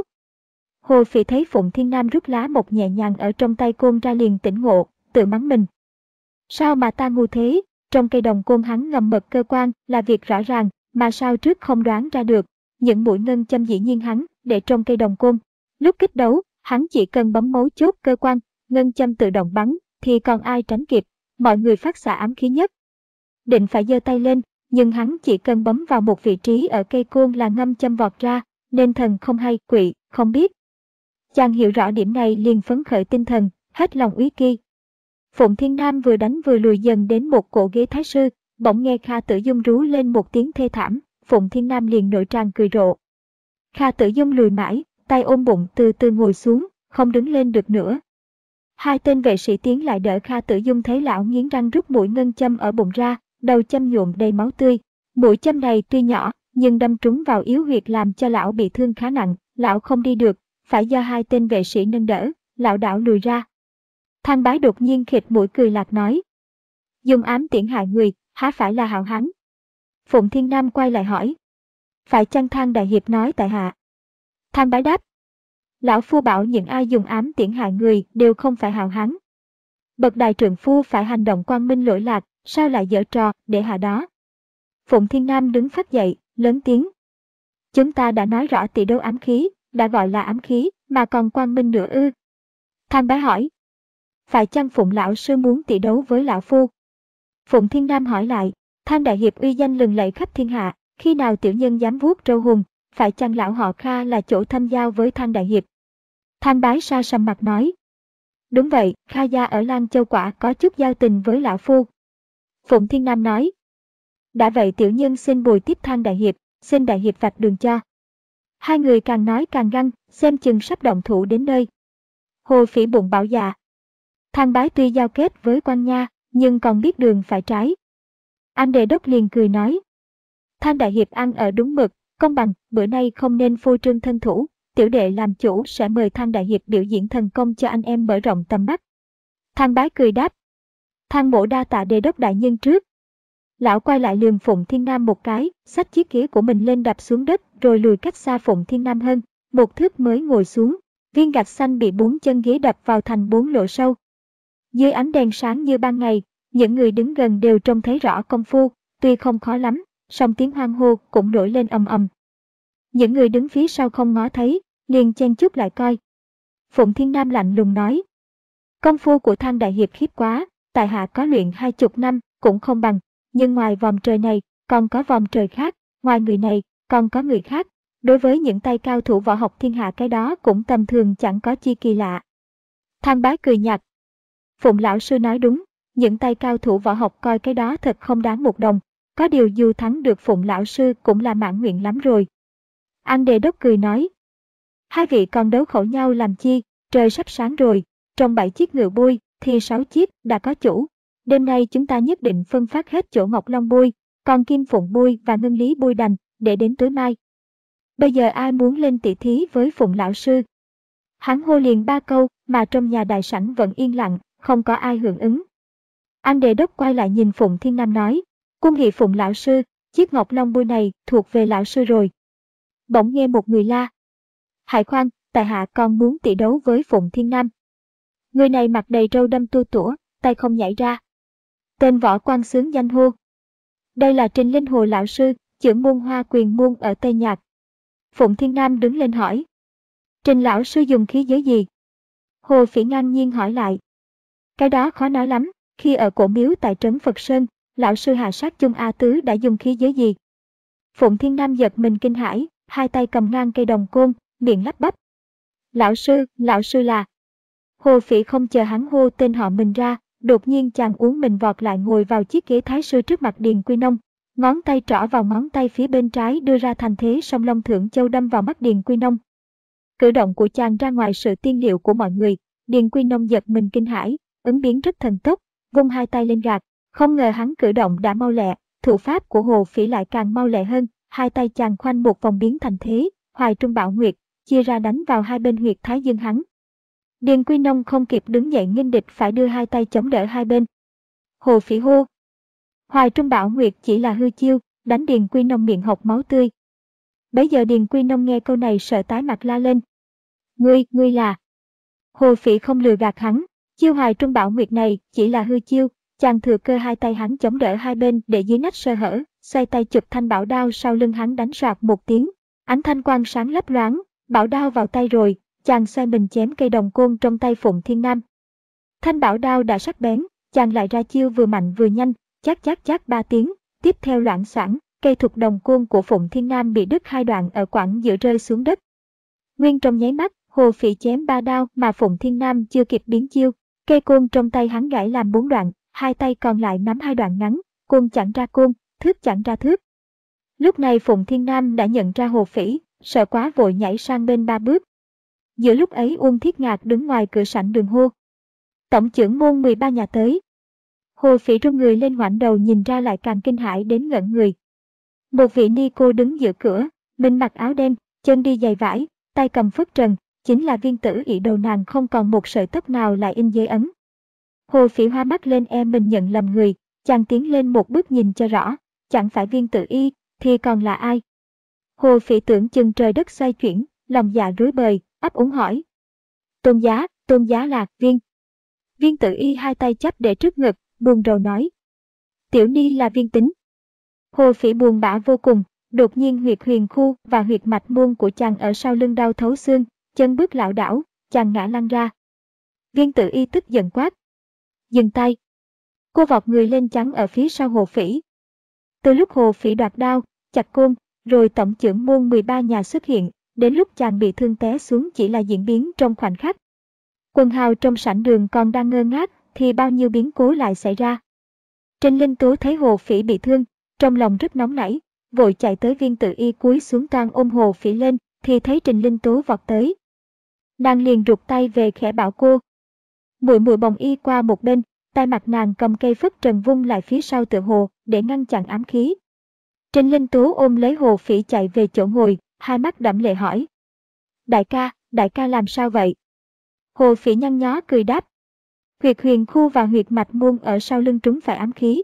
Hồ Phỉ thấy Phụng Thiên Nam rút lá mộc nhẹ nhàng ở trong tay côn ra liền tỉnh ngộ, tự mắng mình. Sao mà ta ngu thế, trong cây đồng côn hắn ngầm mật cơ quan là việc rõ ràng, mà sao trước không đoán ra được. Những mũi ngân châm dĩ nhiên hắn để trong cây đồng côn. Lúc kích đấu, hắn chỉ cần bấm mấu chốt cơ quan, ngân châm tự động bắn, thì còn ai tránh kịp, mọi người phát xạ ám khí nhất. Định phải giơ tay lên, nhưng hắn chỉ cần bấm vào một vị trí ở cây côn là ngâm châm vọt ra, nên thần không hay, quỷ không biết. Chàng hiểu rõ điểm này liền phấn khởi tinh thần, hết lòng úy kỳ. Phụng Thiên Nam vừa đánh vừa lùi dần đến một cổ ghế thái sư, bỗng nghe Kha Tử Dung rú lên một tiếng thê thảm, Phụng Thiên Nam liền nổi tràn cười rộ. Kha Tử Dung lùi mãi, tay ôm bụng từ từ ngồi xuống, không đứng lên được nữa. Hai tên vệ sĩ tiến lại đỡ Kha Tử Dung, thấy lão nghiến răng rút mũi ngân châm ở bụng ra, đầu châm nhuộm đầy máu tươi. Mũi châm này tuy nhỏ, nhưng đâm trúng vào yếu huyệt làm cho lão bị thương khá nặng, lão không đi được, phải do hai tên vệ sĩ nâng đỡ, lão đảo lùi ra. Thang Bái đột nhiên khịt mũi cười lạc nói. Dùng ám tiễn hại người, há phải là hảo hán? Phụng Thiên Nam quay lại hỏi. Phải chăng Thang đại hiệp nói tại hạ? Thang Bái đáp. Lão phu bảo những ai dùng ám tiễn hại người đều không phải hảo hán. Bậc đại trượng phu phải hành động quang minh lỗi lạc, sao lại giở trò để hạ đó? Phụng Thiên Nam đứng phát dậy, lớn tiếng. Chúng ta đã nói rõ tỷ đấu ám khí, đã gọi là ám khí, mà còn quang minh nữa ư? Thang Bái hỏi. Phải chăng Phụng lão sư muốn tỷ đấu với lão phu? Phụng Thiên Nam hỏi lại. Thang đại hiệp uy danh lừng lẫy khắp thiên hạ, khi nào tiểu nhân dám vuốt râu hùng, phải chăng lão họ Kha là chỗ thâm giao với Thang đại hiệp? Thang Bái sa sầm mặt nói. Đúng vậy, Kha gia ở Lan Châu quả có chút giao tình với lão phu. Phụng Thiên Nam nói. Đã vậy tiểu nhân xin bồi tiếp Thang đại hiệp, xin đại hiệp vạch đường cho. Hai người càng nói càng găng, xem chừng sắp động thủ đến nơi. Hồ Phỉ bụng bảo dạ. Thang Bái tuy giao kết với quan nha, nhưng còn biết đường phải trái. Anh Đề Đốc liền cười nói. Thang đại hiệp ăn ở đúng mực, công bằng, bữa nay không nên phô trương thân thủ, tiểu đệ làm chủ sẽ mời Thang đại hiệp biểu diễn thần công cho anh em mở rộng tầm mắt. Thang Bái cười đáp. Thang mỗ đa tạ Đề Đốc đại nhân trước. Lão quay lại lườm Phụng Thiên Nam một cái, xách chiếc ghế của mình lên đập xuống đất, rồi lùi cách xa Phụng Thiên Nam hơn, một thước mới ngồi xuống. Viên gạch xanh bị bốn chân ghế đập vào thành bốn lỗ sâu. Dưới ánh đèn sáng như ban ngày, những người đứng gần đều trông thấy rõ công phu, tuy không khó lắm, song tiếng hoan hô cũng nổi lên ầm ầm. Những người đứng phía sau không ngó thấy, liền chen chúc lại coi. Phụng Thiên Nam lạnh lùng nói. Công phu của Thang đại hiệp khiếp quá, tại hạ có luyện hai chục năm, cũng không bằng, nhưng ngoài vòm trời này, còn có vòm trời khác, ngoài người này, còn có người khác. Đối với những tay cao thủ võ học thiên hạ cái đó cũng tầm thường chẳng có chi kỳ lạ. Thang Bái cười nhạt. Phụng lão sư nói đúng, những tay cao thủ võ học coi cái đó thật không đáng một đồng, có điều dù thắng được Phụng lão sư cũng là mãn nguyện lắm rồi. Anh Đề Đốc cười nói. Hai vị còn đấu khẩu nhau làm chi, trời sắp sáng rồi, trong bảy chiếc ngựa bui thì sáu chiếc đã có chủ. Đêm nay chúng ta nhất định phân phát hết chỗ Ngọc Long bui, còn Kim Phụng bui và Ngân Lý bui đành, để đến tối mai. Bây giờ ai muốn lên tỷ thí với Phụng lão sư? Hắn hô liền ba câu mà trong nhà đại sảnh vẫn yên lặng, không có ai hưởng ứng. Anh Đề Đốc quay lại nhìn Phụng Thiên Nam nói. Cung hỷ Phụng lão sư, chiếc Ngọc Long bui này thuộc về lão sư rồi. Bỗng nghe một người la. Hãy khoan, tại hạ còn muốn tỷ đấu với Phụng Thiên Nam. Người này mặt đầy râu đâm tua tủa, tay không nhảy ra. Tên võ quan xướng danh hô. Đây là Trình Linh Hồ lão sư, trưởng môn Hoa Quyền môn ở Tây Nhạc. Phụng Thiên Nam đứng lên hỏi. Trình lão sư dùng khí giới gì? Hồ Phỉ ngang nhiên hỏi lại. Cái đó khó nói lắm, khi ở cổ miếu tại trấn Phật Sơn, lão sư hạ sát chung A Tứ đã dùng khí giới gì? Phụng Thiên Nam giật mình kinh hãi, hai tay cầm ngang cây đồng côn, miệng lắp bắp. Lão sư, lão sư là... Hồ Phỉ không chờ hắn hô tên họ mình ra, đột nhiên chàng uống mình vọt lại ngồi vào chiếc ghế thái sư trước mặt Điền Quy Nông, ngón tay trỏ vào ngón tay phía bên trái đưa ra thành thế song long thượng châu đâm vào mắt Điền Quy Nông. Cử động của chàng ra ngoài sự tiên liệu của mọi người, Điền Quy Nông giật mình kinh hãi, ứng biến rất thần tốc, vung hai tay lên gạt, không ngờ hắn cử động đã mau lẹ, thủ pháp của Hồ Phỉ lại càng mau lẹ hơn, hai tay chàng khoanh một vòng biến thành thế, Hoài Trung Bảo Nguyệt, chia ra đánh vào hai bên huyệt thái dương hắn. Điền Quy Nông không kịp đứng dậy nghênh địch, phải đưa hai tay chống đỡ hai bên. Hồ Phỉ hô. Hoài Trung Bảo Nguyệt chỉ là hư chiêu, đánh Điền Quy Nông miệng hộc máu tươi. Bấy giờ Điền Quy Nông nghe câu này sợ tái mặt la lên. Ngươi, ngươi là... Hồ Phỉ không lừa gạt hắn, chiêu Hoài Trung Bảo Nguyệt này chỉ là hư chiêu, chàng thừa cơ hai tay hắn chống đỡ hai bên để dưới nách sơ hở, xoay tay chụp thanh bảo đao sau lưng hắn đánh soạt một tiếng, ánh thanh quang sáng lấp loáng, bảo đao vào tay rồi, chàng xoay mình chém cây đồng côn trong tay Phụng Thiên Nam. Thanh bảo đao đã sắc bén, chàng lại ra chiêu vừa mạnh vừa nhanh, chát chát chát ba tiếng, tiếp theo loảng xoảng, cây thục đồng côn của Phụng Thiên Nam bị đứt hai đoạn ở quãng giữa rơi xuống đất. Nguyên trong nháy mắt, Hồ Phỉ chém ba đao mà Phụng Thiên Nam chưa kịp biến chiêu, cây côn trong tay hắn gãy làm bốn đoạn, hai tay còn lại nắm hai đoạn ngắn, côn chẳng ra côn, thước chẳng ra thước. Lúc này Phụng Thiên Nam đã nhận ra Hồ Phỉ, sợ quá vội nhảy sang bên ba bước. Giữa lúc ấy Uông Thiết Ngạc đứng ngoài cửa sảnh đường hô. Tổng trưởng môn mười ba nhà tới. Hồ Phỉ run người lên ngoảnh đầu nhìn ra lại càng kinh hãi đến ngẩn người. Một vị ni cô đứng giữa cửa, mình mặc áo đen, chân đi giày vải, tay cầm phất trần, chính là Viên Tử Y, đầu nàng không còn một sợi tóc nào lại in dây ấn. Hồ Phỉ hoa mắt lên e mình nhận lầm người, chàng tiến lên một bước nhìn cho rõ, chẳng phải Viên Tử Y, thì còn là ai? Hồ Phỉ tưởng chừng trời đất xoay chuyển, lòng dạ rối bời, ấp úng hỏi. Tôn giá, tôn giá là Viên. Viên Tử Y hai tay chắp để trước ngực, buồn rầu nói. Tiểu ni là Viên Tính. Hồ Phỉ buồn bã vô cùng, đột nhiên huyệt huyền khu và huyệt mạch môn của chàng ở sau lưng đau thấu xương, chân bước lảo đảo, chàng ngã lăn ra. Viên Tử Y tức giận quát. Dừng tay. Cô vọt người lên chắn ở phía sau Hồ Phỉ. Từ lúc Hồ Phỉ đoạt đao, chặt côn, rồi tổng trưởng môn mười ba nhà xuất hiện, đến lúc chàng bị thương té xuống chỉ là diễn biến trong khoảnh khắc. Quần hào trong sảnh đường còn đang ngơ ngác, thì bao nhiêu biến cố lại xảy ra. Trình Linh Tú thấy Hồ Phỉ bị thương, trong lòng rất nóng nảy, vội chạy tới Viên Tử Y cúi xuống toan ôm Hồ Phỉ lên, thì thấy Trình Linh Tú vọt tới. Nàng liền rụt tay về khẽ bảo cô. Muội muội bồng y qua một bên, tay mặt nàng cầm cây phất trần vung lại phía sau tựa hồ để ngăn chặn ám khí. Trình Linh Tú ôm lấy Hồ Phỉ chạy về chỗ ngồi, hai mắt đẫm lệ hỏi. Đại ca, đại ca làm sao vậy? Hồ Phỉ nhăn nhó cười đáp. Huyệt huyền khu và huyệt mạch môn ở sau lưng trúng phải ám khí.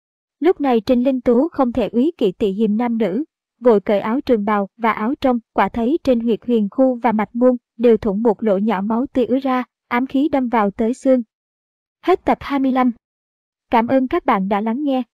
Lúc này Trình Linh Tú không thể úy kỵ tị hiềm nam nữ, vội cởi áo trường bào và áo trong, quả thấy trên huyệt huyền khu và mạch môn đều thủng một lỗ nhỏ, máu tươi ứa ra, ám khí đâm vào tới xương. Hết tập hai mươi lăm. Cảm ơn các bạn đã lắng nghe.